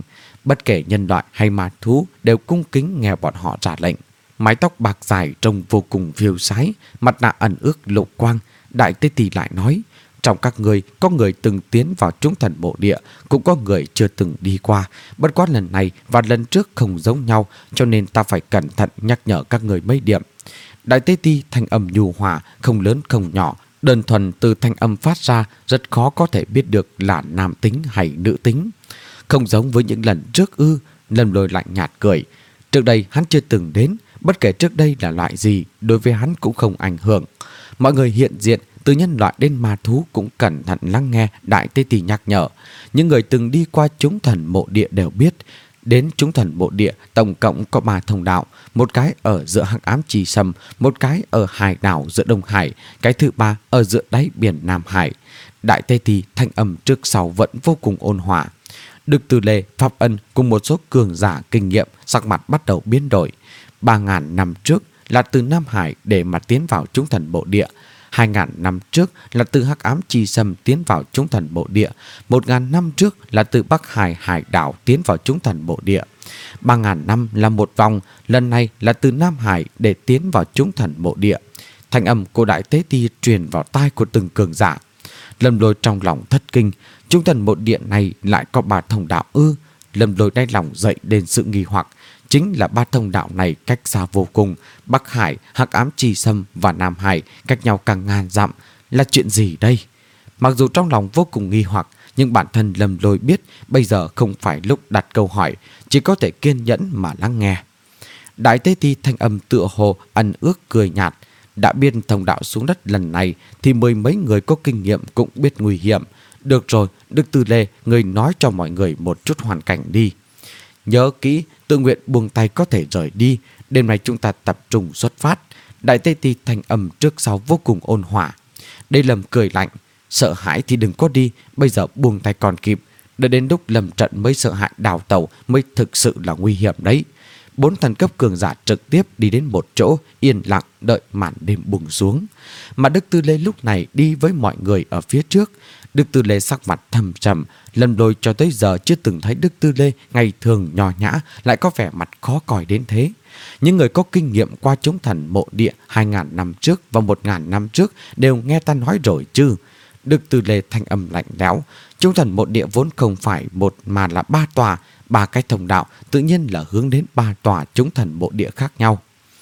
Bất kể nhân loại hay ma thú đều cung kính nghe bọn họ ra lệnh. Mái tóc bạc dài trông vô cùng phiêu sái, mặt nạ ẩn ước lộ quang. Đại Tế Ti lại nói: trong các người có người từng tiến vào chúng thần mộ địa, cũng có người chưa từng đi qua. Bất quá lần này và lần trước không giống nhau, cho nên ta phải cẩn thận nhắc nhở các người mấy điểm. Đại Tế Ti thanh âm nhu hòa, không lớn không nhỏ, đơn thuần từ thanh âm phát ra rất khó có thể biết được là nam tính hay nữ tính. Không giống với những lần trước ư? Lâm Lôi lạnh nhạt cười. Trước đây hắn chưa từng đến, bất kể trước đây là loại gì, đối với hắn cũng không ảnh hưởng. Mọi người hiện diện, từ nhân loại đến ma thú cũng cẩn thận lắng nghe Đại Tế Ti nhắc nhở. Những người từng đi qua chúng thần mộ địa đều biết, đến chúng thần mộ địa tổng cộng có ba thông đạo, một cái ở giữa Hắc Ám Chi Sâm, một cái ở hải đảo giữa Đông Hải, cái thứ ba ở giữa đáy biển Nam Hải. Đại Tế Ti thanh âm trước sau vẫn vô cùng ôn hòa. Đức Từ Lê, Pháp Ân cùng một số cường giả kinh nghiệm sắc mặt bắt đầu biến đổi. Ba ngàn năm trước là từ Nam Hải để mà tiến vào chúng thần mộ địa. Hai ngàn năm trước là từ Hắc Ám Chi Sâm tiến vào chúng thần mộ địa. Một ngàn năm trước là từ Bắc Hải hải đảo tiến vào chúng thần mộ địa. Ba ngàn năm là một vòng, lần này là từ Nam Hải để tiến vào chúng thần mộ địa. Thanh âm của Đại Tế Ti truyền vào tai của từng cường giả. Lâm Lôi trong lòng thất kinh, chúng thần mộ địa này lại có ba thông đạo ư? Lâm Lôi đáy lòng dậy đến sự nghi hoặc. Chính là ba thông đạo này cách xa vô cùng. Bắc Hải, Hắc Ám Chi Sâm và Nam Hải cách nhau càng ngàn dặm. Là chuyện gì đây? Mặc dù trong lòng vô cùng nghi hoặc, nhưng bản thân Lâm Lôi biết bây giờ không phải lúc đặt câu hỏi, chỉ có thể kiên nhẫn mà lắng nghe. Đại Tế Ti thanh âm tựa hồ ẩn ước cười nhạt. Đã biên thông đạo xuống đất lần này thì mười mấy người có kinh nghiệm cũng biết nguy hiểm. Được rồi, Đức Từ Lê, người nói cho mọi người một chút hoàn cảnh đi. Nhớ kỹ, tự nguyện buông tay có thể rời đi. Đêm nay chúng ta tập trung xuất phát. Đại Tế Ti thanh âm trước sau vô cùng ôn hòa. Đây Lâm cười lạnh. Sợ hãi thì đừng có đi, bây giờ buông tay còn kịp. Đợi đến lúc Lâm trận mới sợ hãi đào tẩu mới thực sự là nguy hiểm đấy. Bốn thần cấp cường giả trực tiếp đi đến một chỗ, yên lặng đợi màn đêm buông xuống. Mà Đức Tư Lê lúc này đi với mọi người ở phía trước. Đức Tư Lê sắc mặt thầm trầm. Lâm Lôi cho tới giờ chưa từng thấy Đức Tư Lê ngày thường nho nhã lại có vẻ mặt khó coi đến thế. Những người có kinh nghiệm qua chúng thần mộ địa hai ngàn năm trước và một ngàn năm trước đều nghe ta nói rồi chứ. Đức Tư Lê thanh âm lạnh lẽo. Chúng thần mộ địa vốn không phải một mà là ba tòa. Ba cái thông đạo tự nhiên là hướng đến ba tòa chúng thần mộ địa khác nhau.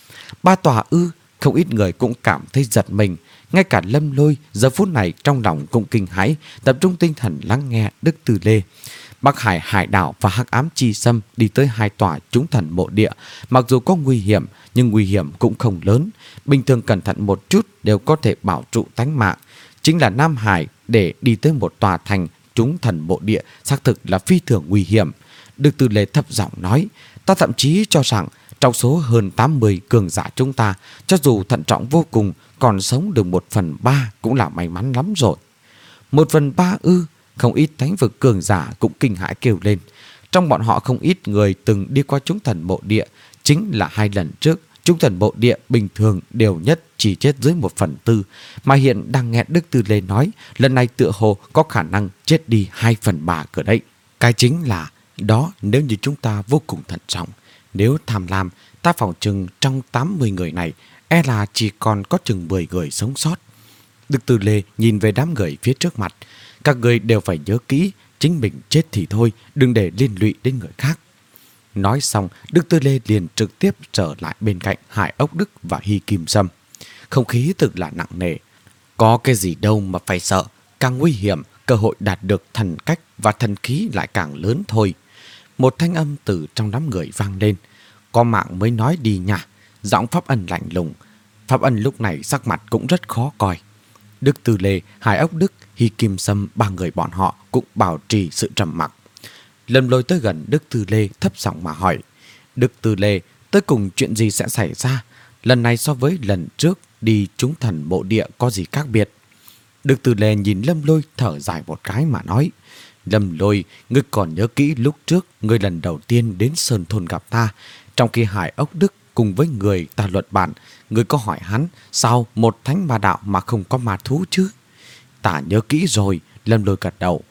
Ba tòa ư? Không ít người cũng cảm thấy giật mình. Ngay cả Lâm Lôi giờ phút này trong lòng cũng kinh hãi, tập trung tinh thần lắng nghe Đức Từ Lê. Bắc Hải hải đảo và Hắc Ám Chi Sâm đi tới hai tòa chúng thần mộ địa. Mặc dù có nguy hiểm, nhưng nguy hiểm cũng không lớn. Bình thường cẩn thận một chút đều có thể bảo trụ tánh mạng. Chính là Nam Hải để đi tới một tòa thành chúng thần mộ địa xác thực là phi thường nguy hiểm. Đức Từ Lê thấp giọng nói, ta thậm chí cho rằng trong số hơn tám mươi cường giả chúng ta, cho dù thận trọng vô cùng, còn sống được một phần ba cũng là may mắn lắm rồi. Một phần ba ư? Không ít thánh vực cường giả cũng kinh hãi kêu lên. Trong bọn họ không ít người từng đi qua chúng thần mộ địa. Chính là hai lần trước, chúng thần mộ địa bình thường đều nhất chỉ chết dưới một phần tư. Mà hiện đang nghe Đức Từ Lê nói, lần này tựa hồ có khả năng chết đi hai phần ba cơ đấy. Cái chính là, đó nếu như chúng ta vô cùng thận trọng. Nếu tham lam, ta phỏng chừng trong tám mươi người này, e là chỉ còn có chừng mười người sống sót. Đức Từ Lê nhìn về đám người phía trước mặt. Các người đều phải nhớ kỹ, chính mình chết thì thôi, đừng để liên lụy đến người khác. Nói xong, Đức Từ Lê liền trực tiếp trở lại bên cạnh Hải Ốc Đức và Hy Kim Sâm. Không khí thực là nặng nề. Có cái gì đâu mà phải sợ, càng nguy hiểm, cơ hội đạt được thần cách và thần khí lại càng lớn thôi. Một thanh âm từ trong đám người vang lên. Có mạng mới nói đi nha. Giọng Pháp Ân lạnh lùng. Pháp Ân lúc này sắc mặt cũng rất khó coi. Đức Từ Lê, Hải Ốc Đức, Hy Kim Sâm, ba người bọn họ cũng bảo trì sự trầm mặc. Lâm Lôi tới gần Đức Từ Lê thấp giọng mà hỏi. Đức Từ Lê, tới cùng chuyện gì sẽ xảy ra? Lần này so với lần trước đi chúng thần mộ địa có gì khác biệt? Đức Từ Lê nhìn Lâm Lôi thở dài một cái mà nói. Lâm Lôi, ngươi còn nhớ kỹ lúc trước ngươi lần đầu tiên đến Sơn Thôn gặp ta. Trong khi Hải Ốc Đức cùng với người ta luận bàn, ngươi có hỏi hắn sao một thánh ma đạo mà không có ma thú chứ? Ta nhớ kỹ rồi. Lâm Lôi gật đầu.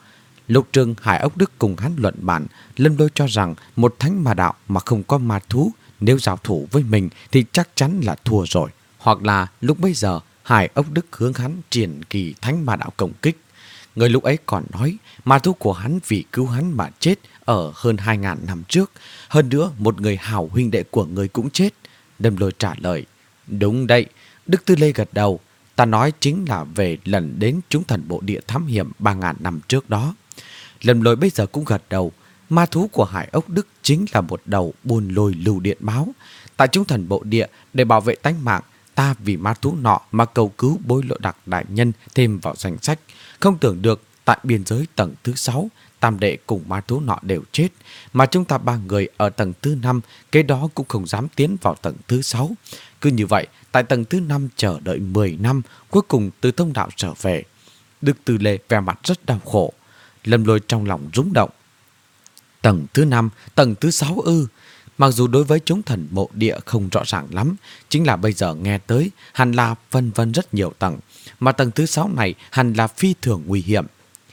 Lục Trường Hải Ốc Đức cùng hắn luận bàn, Lâm Lôi cho rằng một thánh ma đạo mà không có ma thú, nếu giao thủ với mình thì chắc chắn là thua rồi. Hoặc là lúc bấy giờ Hải Ốc Đức hướng hắn triển kỳ thánh ma đạo công kích. Người lúc ấy còn nói ma thú của hắn vì cứu hắn mà chết ở hơn hai ngàn năm trước. Hơn nữa một người hảo huynh đệ của người cũng chết. Lâm Lôi trả lời: đúng đấy. Đức Tư Lê gật đầu: ta nói chính là về lần đến chúng thần bộ địa thám hiểm ba ngàn năm trước đó. Lâm Lôi bây giờ cũng gật đầu. Ma thú của Hải Ốc Đức chính là một đầu buôn lôi lưu điện báo. Tại chúng thần bộ địa, để bảo vệ tánh mạng, ta vì ma thú nọ mà cầu cứu Bối Lộ Đặc đại nhân thêm vào danh sách. Không tưởng được tại biên giới tầng thứ sáu, tam đệ cùng ma thú nọ đều chết, mà chúng ta ba người ở tầng thứ năm, cái đó cũng không dám tiến vào tầng thứ sáu. Cứ như vậy, tại tầng thứ năm chờ đợi mười năm, cuối cùng từ thông đạo trở về. Đức Tư Lê vẻ mặt rất đau khổ. Lâm Lôi trong lòng rung động. Tầng thứ năm, tầng thứ sáu ư? Mặc dù đối với chúng thần mộ địa không rõ ràng lắm, chính là bây giờ nghe tới hẳn là vân vân rất nhiều tầng, mà tầng thứ sáu này hẳn là phi thường nguy hiểm.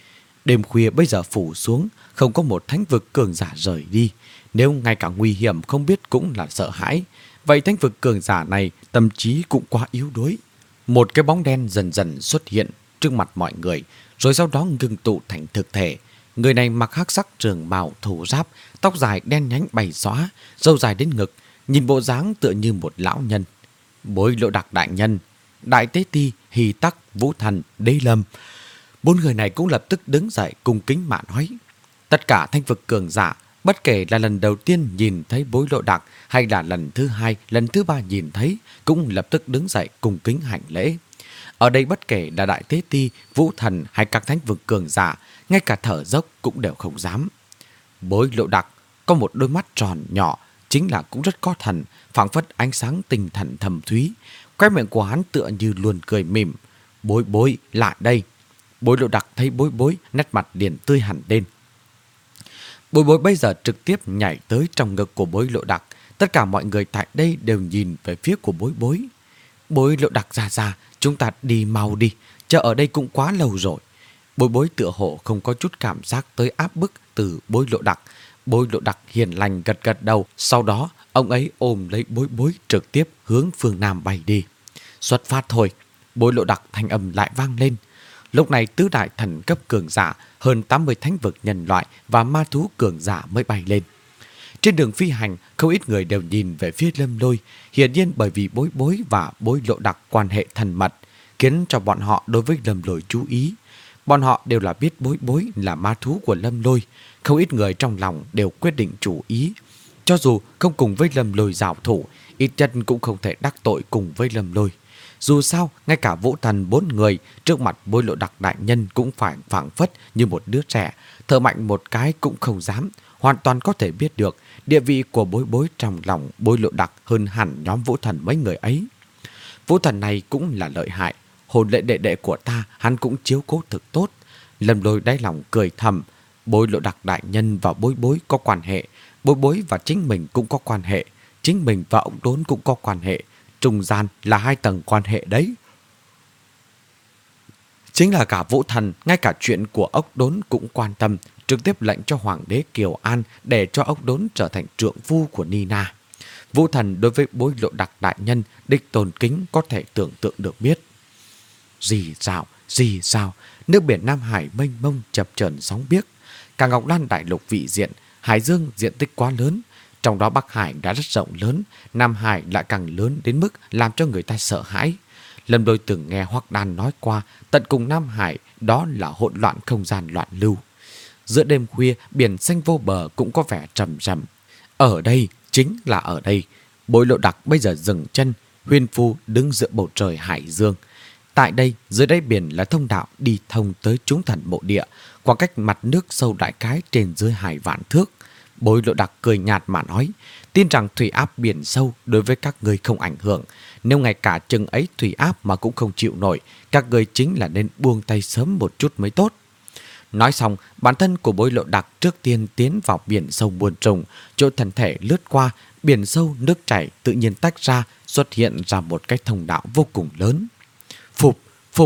Đêm khuya bây giờ phủ xuống, không có một thánh vực cường giả rời đi. Nếu ngay cả nguy hiểm không biết cũng là sợ hãi, vậy thánh vực cường giả này tâm trí cũng quá yếu đuối. Một cái bóng đen dần dần xuất hiện trước mặt mọi người, rồi sau đó ngưng tụ thành thực thể. Người này mặc hắc sắc trường bào thổ giáp, tóc dài đen nhánh bày xóa, râu dài đến ngực, nhìn bộ dáng tựa như một lão nhân. Bối Lộ Đặc đại nhân, Đại Tế Ti, Hy Tắc, Vũ Thần, Đế Lâm. Bốn người này cũng lập tức đứng dậy cung kính mà nói. Tất cả thánh vực cường giả, bất kể là lần đầu tiên nhìn thấy Bối Lộ Đặc hay là lần thứ hai, lần thứ ba nhìn thấy, cũng lập tức đứng dậy cung kính hành lễ. Ở đây bất kể là Đại Tế Ti, Vũ Thần hay các thánh vực cường giả, ngay cả thở dốc cũng đều không dám. Bối Lộ Đặc có một đôi mắt tròn nhỏ, chính là cũng rất có thần, phảng phất ánh sáng tinh thần thầm thúy. Cái miệng của hắn tựa như luôn cười mỉm. Bối bối lại đây. Bối Lộ Đặc thấy bối bối, nét mặt liền tươi hẳn lên. Bối bối bây giờ trực tiếp nhảy tới trong ngực của Bối Lộ Đặc. Tất cả mọi người tại đây đều nhìn về phía của bối bối. Bối Lộ Đặc ra ra, chúng ta đi mau đi, chờ ở đây cũng quá lâu rồi. Bối bối tựa hồ không có chút cảm giác tới áp bức từ Bối Lộ Đặc. Bối Lộ Đặc hiền lành gật gật đầu. Sau đó ông ấy ôm lấy bối bối trực tiếp hướng phương Nam bay đi. Xuất phát thôi. Bối Lộ Đặc thanh âm lại vang lên. Lúc này tứ đại thần cấp cường giả, hơn tám mươi thánh vực nhân loại và ma thú cường giả mới bay lên. Trên đường phi hành, không ít người đều nhìn về phía Lâm Lôi, hiển nhiên bởi vì bối bối và Bối Lộ Đặc quan hệ thân mật, khiến cho bọn họ đối với Lâm Lôi chú ý. Bọn họ đều là biết bối bối là ma thú của Lâm Lôi, không ít người trong lòng đều quyết định chủ ý. Cho dù không cùng với Lâm Lôi giao thủ, ít nhất cũng không thể đắc tội cùng với Lâm Lôi. Dù sao, ngay cả Vũ Thần bốn người trước mặt Bối Lộ Đặc đại nhân cũng phải phảng phất như một đứa trẻ, thở mạnh một cái cũng không dám, hoàn toàn có thể biết được địa vị của bối bối trong lòng Bối Lộ Đặc hơn hẳn nhóm Vũ Thần mấy người ấy. Vũ Thần này cũng là lợi hại, hồn lệ đệ đệ của ta hắn cũng chiếu cố thực tốt. Lâm Lôi đáy lòng cười thầm, Bối Lộ Đặc đại nhân và bối bối có quan hệ, bối bối và chính mình cũng có quan hệ, chính mình và ông Đốn cũng có quan hệ, trung gian là hai tầng quan hệ đấy. Chính là cả Vũ Thần, ngay cả chuyện của ốc Đốn cũng quan tâm, trực tiếp lệnh cho Hoàng đế Kiều An để cho ốc Đốn trở thành trượng phu của Nina. Vũ Thần đối với Bối Lộ Đặc đại nhân đích tôn kính có thể tưởng tượng được biết. Rì rào, rì rào, nước biển Nam Hải mênh mông chập chờn sóng biếc. Cả Ngọc Lan đại lục vị diện, Hải Dương diện tích quá lớn, trong đó Bắc Hải đã rất rộng lớn, Nam Hải lại càng lớn đến mức làm cho người ta sợ hãi. Lâm Lôi từng nghe Hoắc Đan nói qua, tận cùng Nam Hải đó là hỗn loạn không gian loạn lưu. Giữa đêm khuya, biển xanh vô bờ cũng có vẻ trầm trầm. Ở đây, chính là ở đây. Bối Lộ Đặc bây giờ dừng chân, huyên phu đứng giữa bầu trời Hải Dương. Tại đây, dưới đáy biển là thông đạo đi thông tới chúng thần mộ địa, khoảng cách mặt nước sâu đại cái trên dưới hải vạn thước. Bối Lộ Đặc cười nhạt mà nói, tin rằng thủy áp biển sâu đối với các người không ảnh hưởng. Nếu ngay cả chừng ấy thủy áp mà cũng không chịu nổi, các người chính là nên buông tay sớm một chút mới tốt. Nói xong, bản thân của Bối Lộ Đặc trước tiên tiến vào biển sâu muôn trùng, chỗ thân thể lướt qua, biển sâu nước chảy tự nhiên tách ra, xuất hiện ra một cái thông đạo vô cùng lớn. Phục, phục,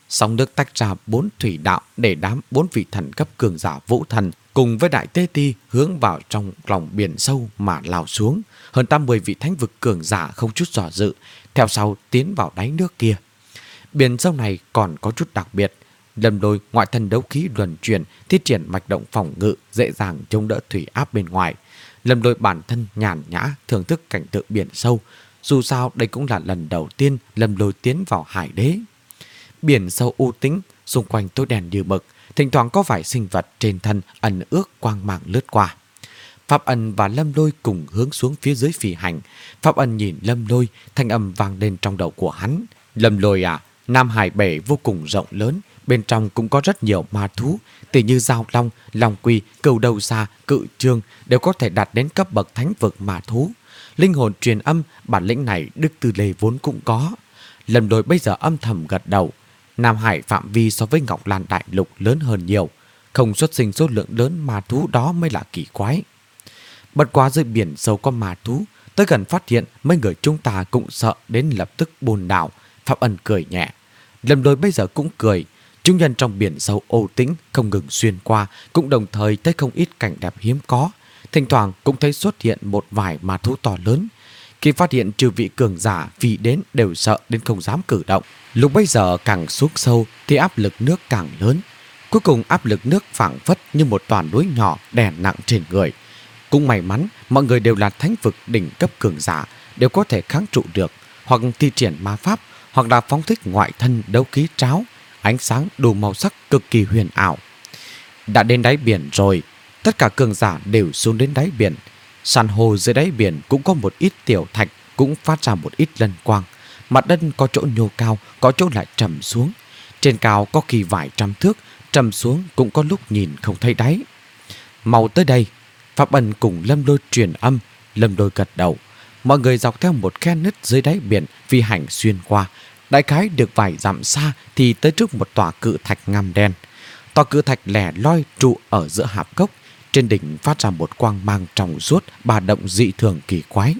Sóng nước tách ra bốn thủy đạo để đám bốn vị thần cấp cường giả vũ thần cùng với đại tế ti hướng vào trong lòng biển sâu mà lao xuống. Hơn tám mươi vị thánh vực cường giả không chút dò dự, theo sau tiến vào đáy nước kia. Biển sâu này còn có chút đặc biệt. Lâm Lôi ngoại thân đấu khí luân chuyển, thiết triển mạch động phòng ngự, dễ dàng chống đỡ thủy áp bên ngoài. Lâm Lôi bản thân nhàn nhã thưởng thức cảnh tượng biển sâu. Dù sao đây cũng là lần đầu tiên Lâm Lôi tiến vào hải đế. Biển sâu u tĩnh, xung quanh tối đen như mực, thỉnh thoảng có vài sinh vật trên thân ẩn ước quang mang lướt qua. Pháp Ân và Lâm Lôi cùng hướng xuống phía dưới phi hành. Pháp Ân nhìn Lâm Lôi, thanh âm vang lên trong đầu của hắn. Lâm Lôi à, Nam Hải bể vô cùng rộng lớn, bên trong cũng có rất nhiều ma thú, tỉ như giao long, long quy, cừu đầu xa, cự trương đều có thể đạt đến cấp bậc thánh vực ma thú. Linh hồn truyền âm, bản lĩnh này Đức Tư Lê vốn cũng có. Lâm Lôi bây giờ âm thầm gật đầu. Nam Hải phạm vi so với Ngọc Lan Đại Lục lớn hơn nhiều, không xuất sinh số lượng lớn ma thú đó mới là kỳ quái. Bất quá dưới biển sâu có ma thú, tới gần phát hiện mấy người chúng ta cũng sợ đến lập tức bồn đảo. Pháp Ân cười nhẹ. Lâm Lôi bây giờ cũng cười. Chúng nhân trong biển sâu ô tĩnh không ngừng xuyên qua, cũng đồng thời thấy không ít cảnh đẹp hiếm có. Thỉnh thoảng cũng thấy xuất hiện một vài ma thú to lớn. Khi phát hiện trừ vị cường giả vì đến đều sợ đến không dám cử động. Lúc bây giờ càng xuống sâu thì áp lực nước càng lớn. Cuối cùng áp lực nước phảng phất như một toàn núi nhỏ đè nặng trên người. Cũng may mắn mọi người đều là thánh vực đỉnh cấp cường giả, đều có thể kháng trụ được, hoặc thi triển ma pháp, hoặc là phóng thích ngoại thân đấu khí tráo, ánh sáng đủ màu sắc cực kỳ huyền ảo. Đã đến đáy biển rồi, tất cả cường giả đều xuống đến đáy biển. San hô dưới đáy biển cũng có một ít tiểu thạch, cũng phát ra một ít lân quang. Mặt đất có chỗ nhô cao, có chỗ lại trầm xuống. Trên cao có khi vài trăm thước, trầm xuống cũng có lúc nhìn không thấy đáy. Mau tới đây. Pháp Ân cùng Lâm Lôi truyền âm. Lâm Lôi gật đầu. Mọi người dọc theo một khe nứt dưới đáy biển phi hành xuyên qua. Đại khái được vài dặm xa thì tới trước một tòa cự thạch ngăm đen. Tòa cự thạch lẻ loi trụ ở giữa hạp cốc. Trên đỉnh phát ra một quang mang trong suốt, bà động dị thường kỳ quái.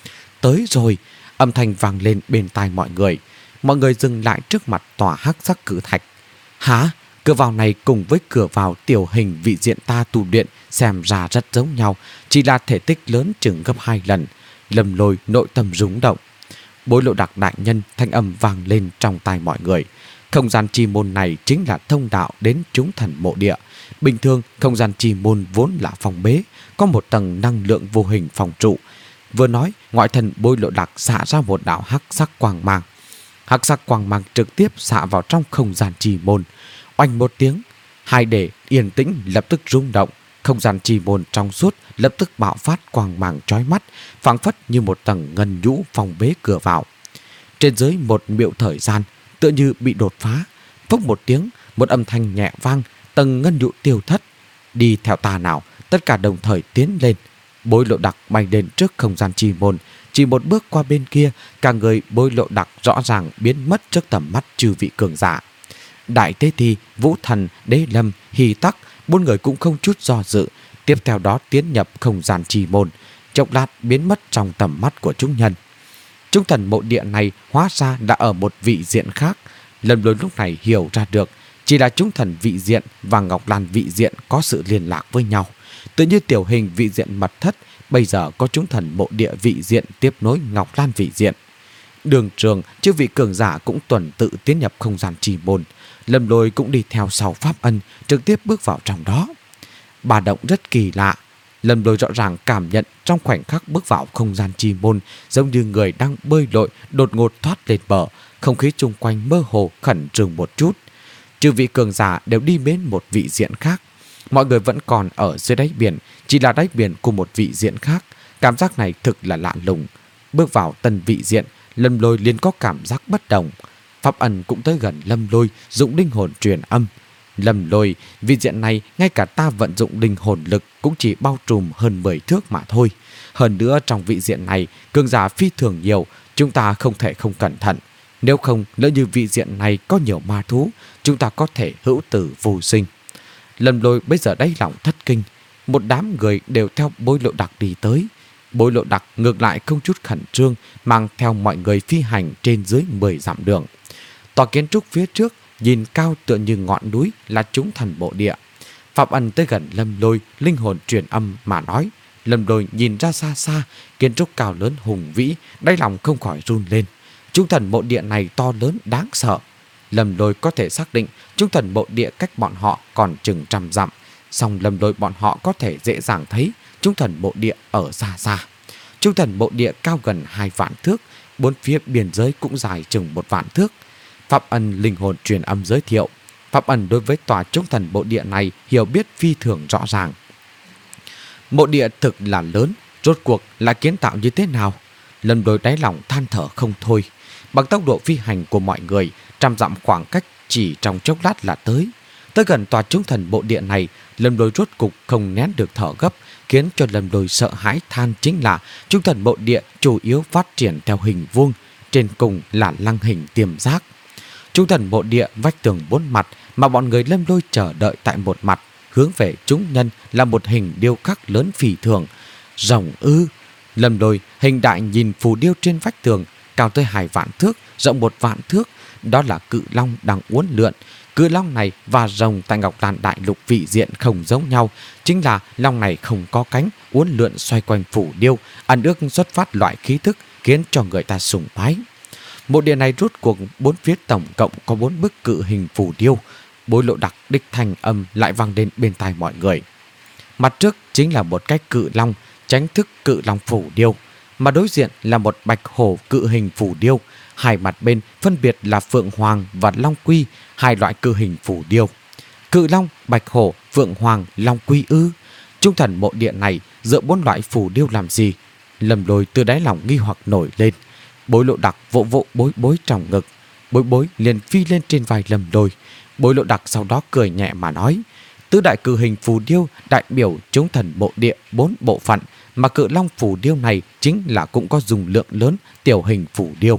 Tới rồi, âm thanh vang lên bên tai mọi người. Mọi người dừng lại trước mặt tòa hắc sắc cự thạch. Hả? Cửa vào này cùng với cửa vào tiểu hình vị diện ta tu luyện xem ra rất giống nhau, chỉ là thể tích lớn chừng gấp hai lần. Lâm Lôi nội tâm rung động. Bối Lộ Đặc đại nhân thanh âm vang lên trong tai mọi người. Không gian chi môn này chính là thông đạo đến chúng thần mộ địa. Bình thường, không gian chi môn vốn là phòng bế, có một tầng năng lượng vô hình phòng trụ. Vừa nói, ngoại thần Bối Lộ Đặc xạ ra một đạo hắc sắc quang mang. Hắc sắc quang mang trực tiếp xạ vào trong không gian chi môn. Oanh một tiếng, hai để yên tĩnh lập tức rung động. Không gian chi môn trong suốt lập tức bạo phát quang mang chói mắt, phảng phất như một tầng ngân nhũ phòng bế cửa vào. Trên dưới một miệu thời gian, tựa như bị đột phá. Phốc một tiếng, một âm thanh nhẹ vang, tầng ngân nhũ tiêu thất. Đi theo ta nào, tất cả đồng thời tiến lên. Bối Lộ Đặc bay lên trước không gian chi môn, chỉ một bước qua bên kia, cả người Bối Lộ Đặc rõ ràng biến mất trước tầm mắt chư vị cường giả. Đại Tế Thi, Vũ Thần, Đế Lâm, Hy Tắc, bốn người cũng không chút do dự, tiếp theo đó tiến nhập không gian chi môn, chốc lát biến mất trong tầm mắt của chúng nhân. Chúng thần mộ địa này hóa ra đã ở một vị diện khác. Lâm Lôi lúc này hiểu ra được, chỉ là chúng thần vị diện và Ngọc Lan vị diện có sự liên lạc với nhau. Tự như tiểu hình vị diện mật thất, bây giờ có chúng thần mộ địa vị diện tiếp nối Ngọc Lan vị diện. Đường trường, chư vị cường giả cũng tuần tự tiến nhập không gian chi môn. Lâm Lôi cũng đi theo sau Pháp Ân, trực tiếp bước vào trong đó. Bà động rất kỳ lạ. Lâm Lôi rõ ràng cảm nhận trong khoảnh khắc bước vào không gian chi môn, giống như người đang bơi lội đột ngột thoát lên bờ, không khí chung quanh mơ hồ khẩn trương một chút. Chư vị cường giả đều đi đến một vị diện khác. Mọi người vẫn còn ở dưới đáy biển, chỉ là đáy biển của một vị diện khác. Cảm giác này thực là lạ lùng. Bước vào tân vị diện, Lâm Lôi liền có cảm giác bất đồng. Pháp Ân cũng tới gần Lâm Lôi, dụng linh hồn truyền âm. Lâm Lôi, vị diện này ngay cả ta vận dụng linh hồn lực cũng chỉ bao trùm hơn mười thước mà thôi. Hơn nữa trong vị diện này, cường giả phi thường nhiều, chúng ta không thể không cẩn thận. Nếu không, lỡ như vị diện này có nhiều ma thú, chúng ta có thể hữu tử vô sinh. Lâm Lôi bây giờ đáy lòng thất kinh. Một đám người đều theo Bối Lộ Đặc đi tới. Bối Lộ Đặc ngược lại không chút khẩn trương, mang theo mọi người phi hành trên dưới mười dặm đường. Tòa kiến trúc phía trước nhìn cao tựa như ngọn núi là chúng thần bộ địa. Phạm Ân tới gần Lâm Lôi, linh hồn truyền âm mà nói. Lâm Lôi nhìn ra xa xa, kiến trúc cao lớn hùng vĩ, đáy lòng không khỏi run lên. Chúng thần bộ địa này to lớn đáng sợ. Lâm Lôi có thể xác định chúng thần bộ địa cách bọn họ còn chừng trăm dặm, song Lâm Lôi bọn họ có thể dễ dàng thấy chúng thần bộ địa ở xa xa. Chúng thần bộ địa cao gần hai vạn thước, bốn phía biên giới cũng dài chừng một vạn thước. Phạm Ân linh hồn truyền âm giới thiệu. Phạm Ân đối với tòa chúng thần bộ địa này hiểu biết phi thường rõ ràng. Mộ địa thực là lớn, rốt cuộc là kiến tạo như thế nào? Lâm Lôi đáy lòng than thở không thôi. Bằng tốc độ phi hành của mọi người, trăm dặm khoảng cách chỉ trong chốc lát là tới. Tới gần tòa chúng thần bộ địa này, Lâm Lôi rốt cục không nén được thở gấp, khiến cho Lâm Lôi sợ hãi than chính là chúng thần bộ địa chủ yếu phát triển theo hình vuông, trên cùng là lăng hình tiềm giác. Chúng thần bộ địa vách tường bốn mặt mà bọn người Lâm Lôi chờ đợi tại một mặt, hướng về chúng nhân là một hình điêu khắc lớn phỉ thường. Rồng ư? Lâm Lôi hình đại nhìn phù điêu trên vách tường, cao tới hai vạn thước, rộng một vạn thước. Đó là cự long đang uốn lượn. Cự long này và rồng tại Ngọc Lan Đại Lục vị diện không giống nhau, chính là long này không có cánh, uốn lượn xoay quanh phù điêu, ẩn ước xuất phát loại khí thức khiến cho người ta sùng bái. Một địa này rút cuộc bốn phía tổng cộng có bốn bức cự hình phù điêu. Bối Lộ Đặc đích thanh âm lại vang lên bên tai mọi người. Mặt trước chính là một cái cự long, tránh thức cự long phù điêu, mà đối diện là một bạch hổ cự hình phù điêu. Hai mặt bên phân biệt là phượng hoàng và long quy, hai loại cự hình phù điêu. Cự long, bạch hổ, phượng hoàng, long quy ư? Trung thần mộ địa này dựa bốn loại phù điêu làm gì? Lâm Lôi từ đáy lòng nghi hoặc nổi lên. Bối Lộ Đặc vỗ vỗ Bối Bối trong ngực. Bối Bối liền phi lên trên vai Lâm Lôi. Bối Lộ Đặc sau đó cười nhẹ mà nói: tứ đại cự hình phù điêu đại biểu chúng thần bộ địa bốn bộ phận, mà cự long phù điêu này chính là cũng có dùng lượng lớn tiểu hình phù điêu.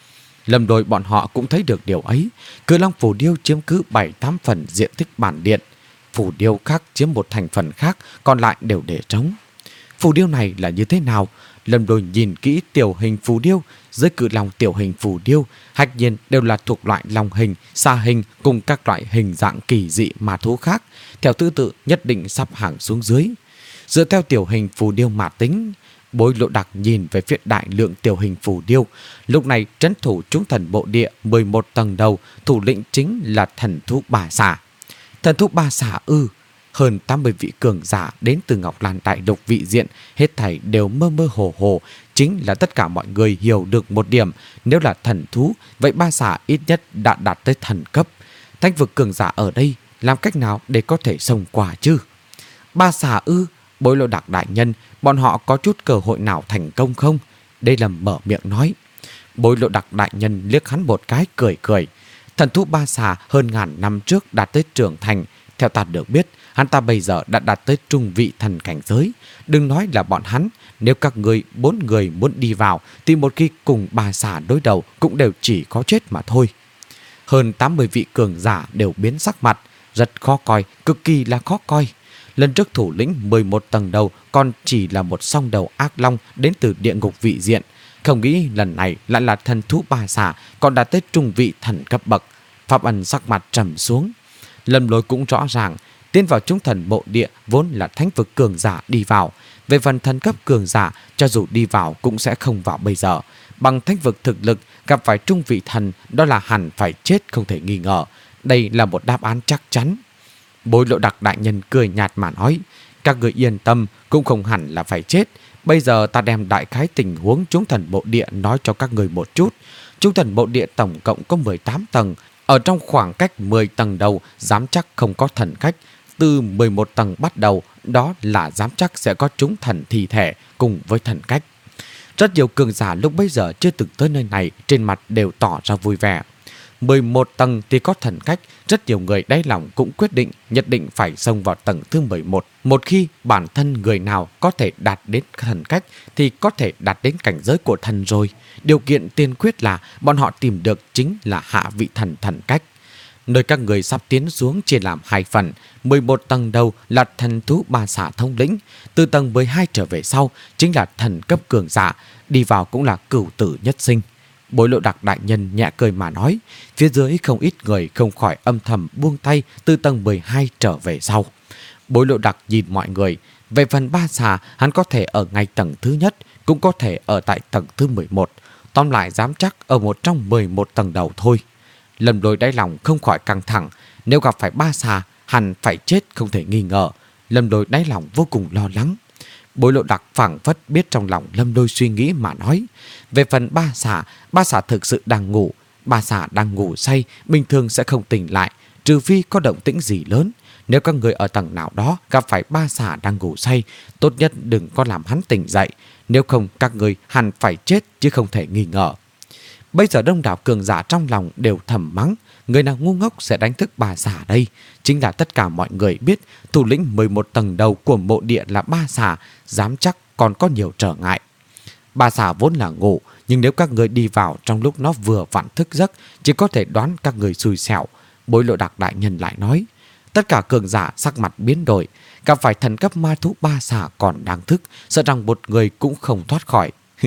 Lâm Lôi bọn họ cũng thấy được điều ấy. Cự long phù điêu chiếm cứ bảy tám phần diện tích bản điện, phù điêu khác chiếm một thành phần khác, còn lại đều để trống. Phù điêu này là như thế nào? Lâm Lôi nhìn kỹ tiểu hình phù điêu, dưới cự long tiểu hình phù điêu hạch nhiên đều là thuộc loại long hình, xa hình cùng các loại hình dạng kỳ dị mà thú khác, theo thứ tự nhất định sắp hàng xuống dưới. Dựa theo tiểu hình phù điêu mà tính. Bối Lộ Đặc nhìn về phía đại lượng tiểu hình phù điêu. Lúc này trấn thủ chúng thần bộ địa mười một tầng đầu, thủ lĩnh chính là thần thú Ba Xà. Thần thú Ba Xà ư? Hơn tám mươi vị cường giả đến từ Ngọc Lan Đại Lục vị diện, hết thảy đều mơ mơ hồ hồ. Chính là tất cả mọi người hiểu được một điểm, nếu là thần thú, vậy Ba Xà ít nhất đã đạt tới thần cấp. Thánh vực cường giả ở đây làm cách nào để có thể xông qua chứ? Ba Xà ư? Bối Lộ Đặc đại nhân, bọn họ có chút cơ hội nào thành công không? Đây là mở miệng nói. Bối Lộ Đặc đại nhân liếc hắn một cái cười cười. Thần thú Ba Xà hơn ngàn năm trước đạt tới trưởng thành. Theo ta được biết, hắn ta bây giờ đã đạt tới trung vị thần cảnh giới. Đừng nói là bọn hắn, nếu các người bốn người muốn đi vào thì một khi cùng Ba Xà đối đầu cũng đều chỉ có chết mà thôi. Hơn tám mươi vị cường giả đều biến sắc mặt, rất khó coi, cực kỳ là khó coi. Lần trước thủ lĩnh mười một tầng đầu còn chỉ là một song đầu ác long đến từ địa ngục vị diện. Không nghĩ lần này lại là thần thú Ba Xà, còn đạt tới trung vị thần cấp bậc. Pháp Ân sắc mặt trầm xuống. Lâm Lôi cũng rõ ràng, tiến vào chúng thần bộ địa vốn là thánh vực cường giả đi vào. Về phần thần cấp cường giả, cho dù đi vào cũng sẽ không vào bây giờ. Bằng thánh vực thực lực, gặp phải trung vị thần, đó là hẳn phải chết không thể nghi ngờ. Đây là một đáp án chắc chắn. Bối Lộ Đặc đại nhân cười nhạt mà nói: các người yên tâm, cũng không hẳn là phải chết. Bây giờ ta đem đại khái tình huống chúng thần bộ địa nói cho các người một chút. Chúng thần bộ địa tổng cộng có mười tám tầng. Ở trong khoảng cách mười tầng đầu, dám chắc không có thần cách. Từ mười một tầng bắt đầu, đó là dám chắc sẽ có chúng thần thi thể cùng với thần cách. Rất nhiều cường giả lúc bấy giờ chưa từng tới nơi này, trên mặt đều tỏ ra vui vẻ. mười một tầng thì có thần cách, rất nhiều người đáy lòng cũng quyết định nhất định phải xông vào tầng thứ mười một. Một khi bản thân người nào có thể đạt đến thần cách thì có thể đạt đến cảnh giới của thần rồi. Điều kiện tiên quyết là bọn họ tìm được chính là hạ vị thần thần cách. Nơi các người sắp tiến xuống chia làm hai phần. mười một tầng đầu là thần thú Ba Xà thống lĩnh. Từ tầng mười hai trở về sau chính là thần cấp cường giả. Đi vào cũng là cửu tử nhất sinh. Bối Lộ Đặc đại nhân nhẹ cười mà nói. Phía dưới không ít người không khỏi âm thầm buông tay từ tầng mười hai trở về sau. Bối Lộ Đặc nhìn mọi người. Về phần ba xà, hắn có thể ở ngay tầng thứ nhất, cũng có thể ở tại tầng thứ mười một. Tóm lại dám chắc ở một trong mười một tầng đầu thôi. Lâm Lôi đáy lòng không khỏi căng thẳng. Nếu gặp phải ba xà, hẳn phải chết không thể nghi ngờ. Lâm Lôi đáy lòng vô cùng lo lắng. Bối Lộ Đặc phảng phất biết trong lòng Lâm Lôi suy nghĩ mà nói. Về phần ba xà, ba xà thực sự đang ngủ. Ba xà đang ngủ say, bình thường sẽ không tỉnh lại, trừ phi có động tĩnh gì lớn. Nếu các người ở tầng nào đó gặp phải ba xà đang ngủ say, tốt nhất đừng có làm hắn tỉnh dậy. Nếu không các người hẳn phải chết chứ không thể nghi ngờ. Bây giờ đông đảo cường giả trong lòng đều thầm mắng. Người nào ngu ngốc sẽ đánh thức ba xà đây? Chính là tất cả mọi người biết thủ lĩnh mười một tầng đầu của mộ địa là ba xà, dám chắc còn có nhiều trở ngại. Ba xà vốn là ngủ, nhưng nếu các người đi vào trong lúc nó vừa vặn thức giấc, chỉ có thể đoán các người xui xẻo. Bối Lộ Đặc đại nhân lại nói. Tất cả cường giả sắc mặt biến đổi. Gặp phải thần cấp ma thú ba xà còn đang thức, sợ rằng một người cũng không thoát khỏi.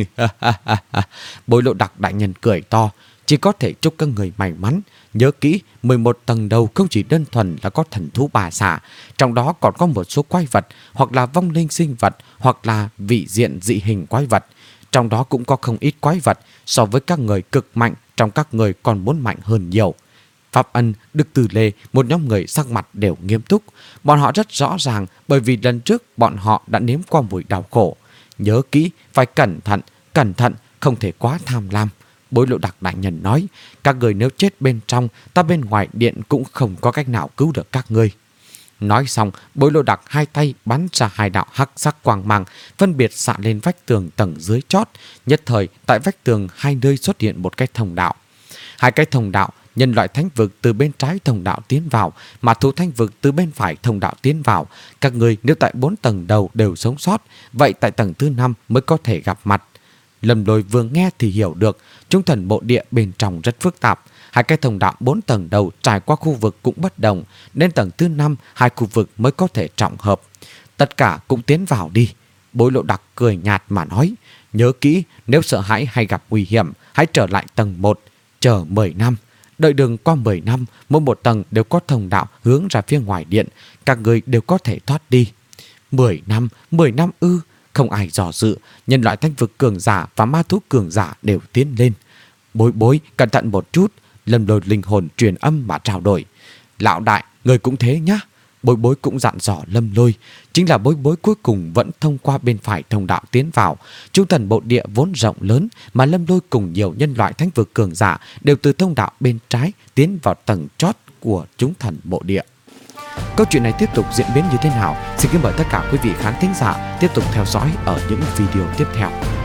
Bối Lộ Đặc đại nhân cười to. Chỉ có thể chúc các người may mắn. Nhớ kỹ, mười một tầng đầu không chỉ đơn thuần là có thần thú ba xà, trong đó còn có một số quái vật, hoặc là vong linh sinh vật, hoặc là vị diện dị hình quái vật. Trong đó cũng có không ít quái vật, so với các người cực mạnh, trong các người còn muốn mạnh hơn nhiều. Pháp Ân, Đức Từ Lê, một nhóm người sắc mặt đều nghiêm túc. Bọn họ rất rõ ràng, bởi vì lần trước bọn họ đã nếm qua mùi đau khổ. Nhớ kỹ, phải cẩn thận, cẩn thận, không thể quá tham lam. Bối Lộ Đặc đại nhân nói, các người nếu chết bên trong, ta bên ngoài điện cũng không có cách nào cứu được các ngươi. Nói xong, Bối Lộ Đặc hai tay bắn ra hai đạo hắc sắc quang mang, phân biệt xạ lên vách tường tầng dưới chót. Nhất thời, tại vách tường hai nơi xuất hiện một cái thông đạo. Hai cái thông đạo, nhân loại thánh vực từ bên trái thông đạo tiến vào, mà thú thánh vực từ bên phải thông đạo tiến vào. Các người nếu tại bốn tầng đầu đều sống sót, vậy tại tầng thứ năm mới có thể gặp mặt. Lâm Lôi vừa nghe thì hiểu được, chúng thần mộ địa bên trong rất phức tạp. Hai cái thông đạo bốn tầng đầu trải qua khu vực cũng bất đồng, đến tầng thứ năm hai khu vực mới có thể trọng hợp. Tất cả cũng tiến vào đi. Bối Lộ Đặc cười nhạt mà nói, nhớ kỹ, nếu sợ hãi hay gặp nguy hiểm, hãy trở lại tầng một, chờ mười năm. Đợi đường qua mười năm, mỗi một tầng đều có thông đạo hướng ra phía ngoài điện, các người đều có thể thoát đi. mười năm, mười năm ư? Không ai dò dự, nhân loại thánh vực cường giả và ma thú cường giả đều tiến lên. Bối Bối, cẩn thận một chút. Lâm Lôi linh hồn truyền âm mà trao đổi. Lão đại, người cũng thế nhá. Bối Bối cũng dặn dò Lâm Lôi. Chính là Bối Bối cuối cùng vẫn thông qua bên phải thông đạo tiến vào. Chúng thần bộ địa vốn rộng lớn, mà Lâm Lôi cùng nhiều nhân loại thánh vực cường giả đều từ thông đạo bên trái tiến vào tầng chót của chúng thần bộ địa. Câu chuyện này tiếp tục diễn biến như thế nào? Xin kính mời tất cả quý vị khán thính giả tiếp tục theo dõi ở những video tiếp theo.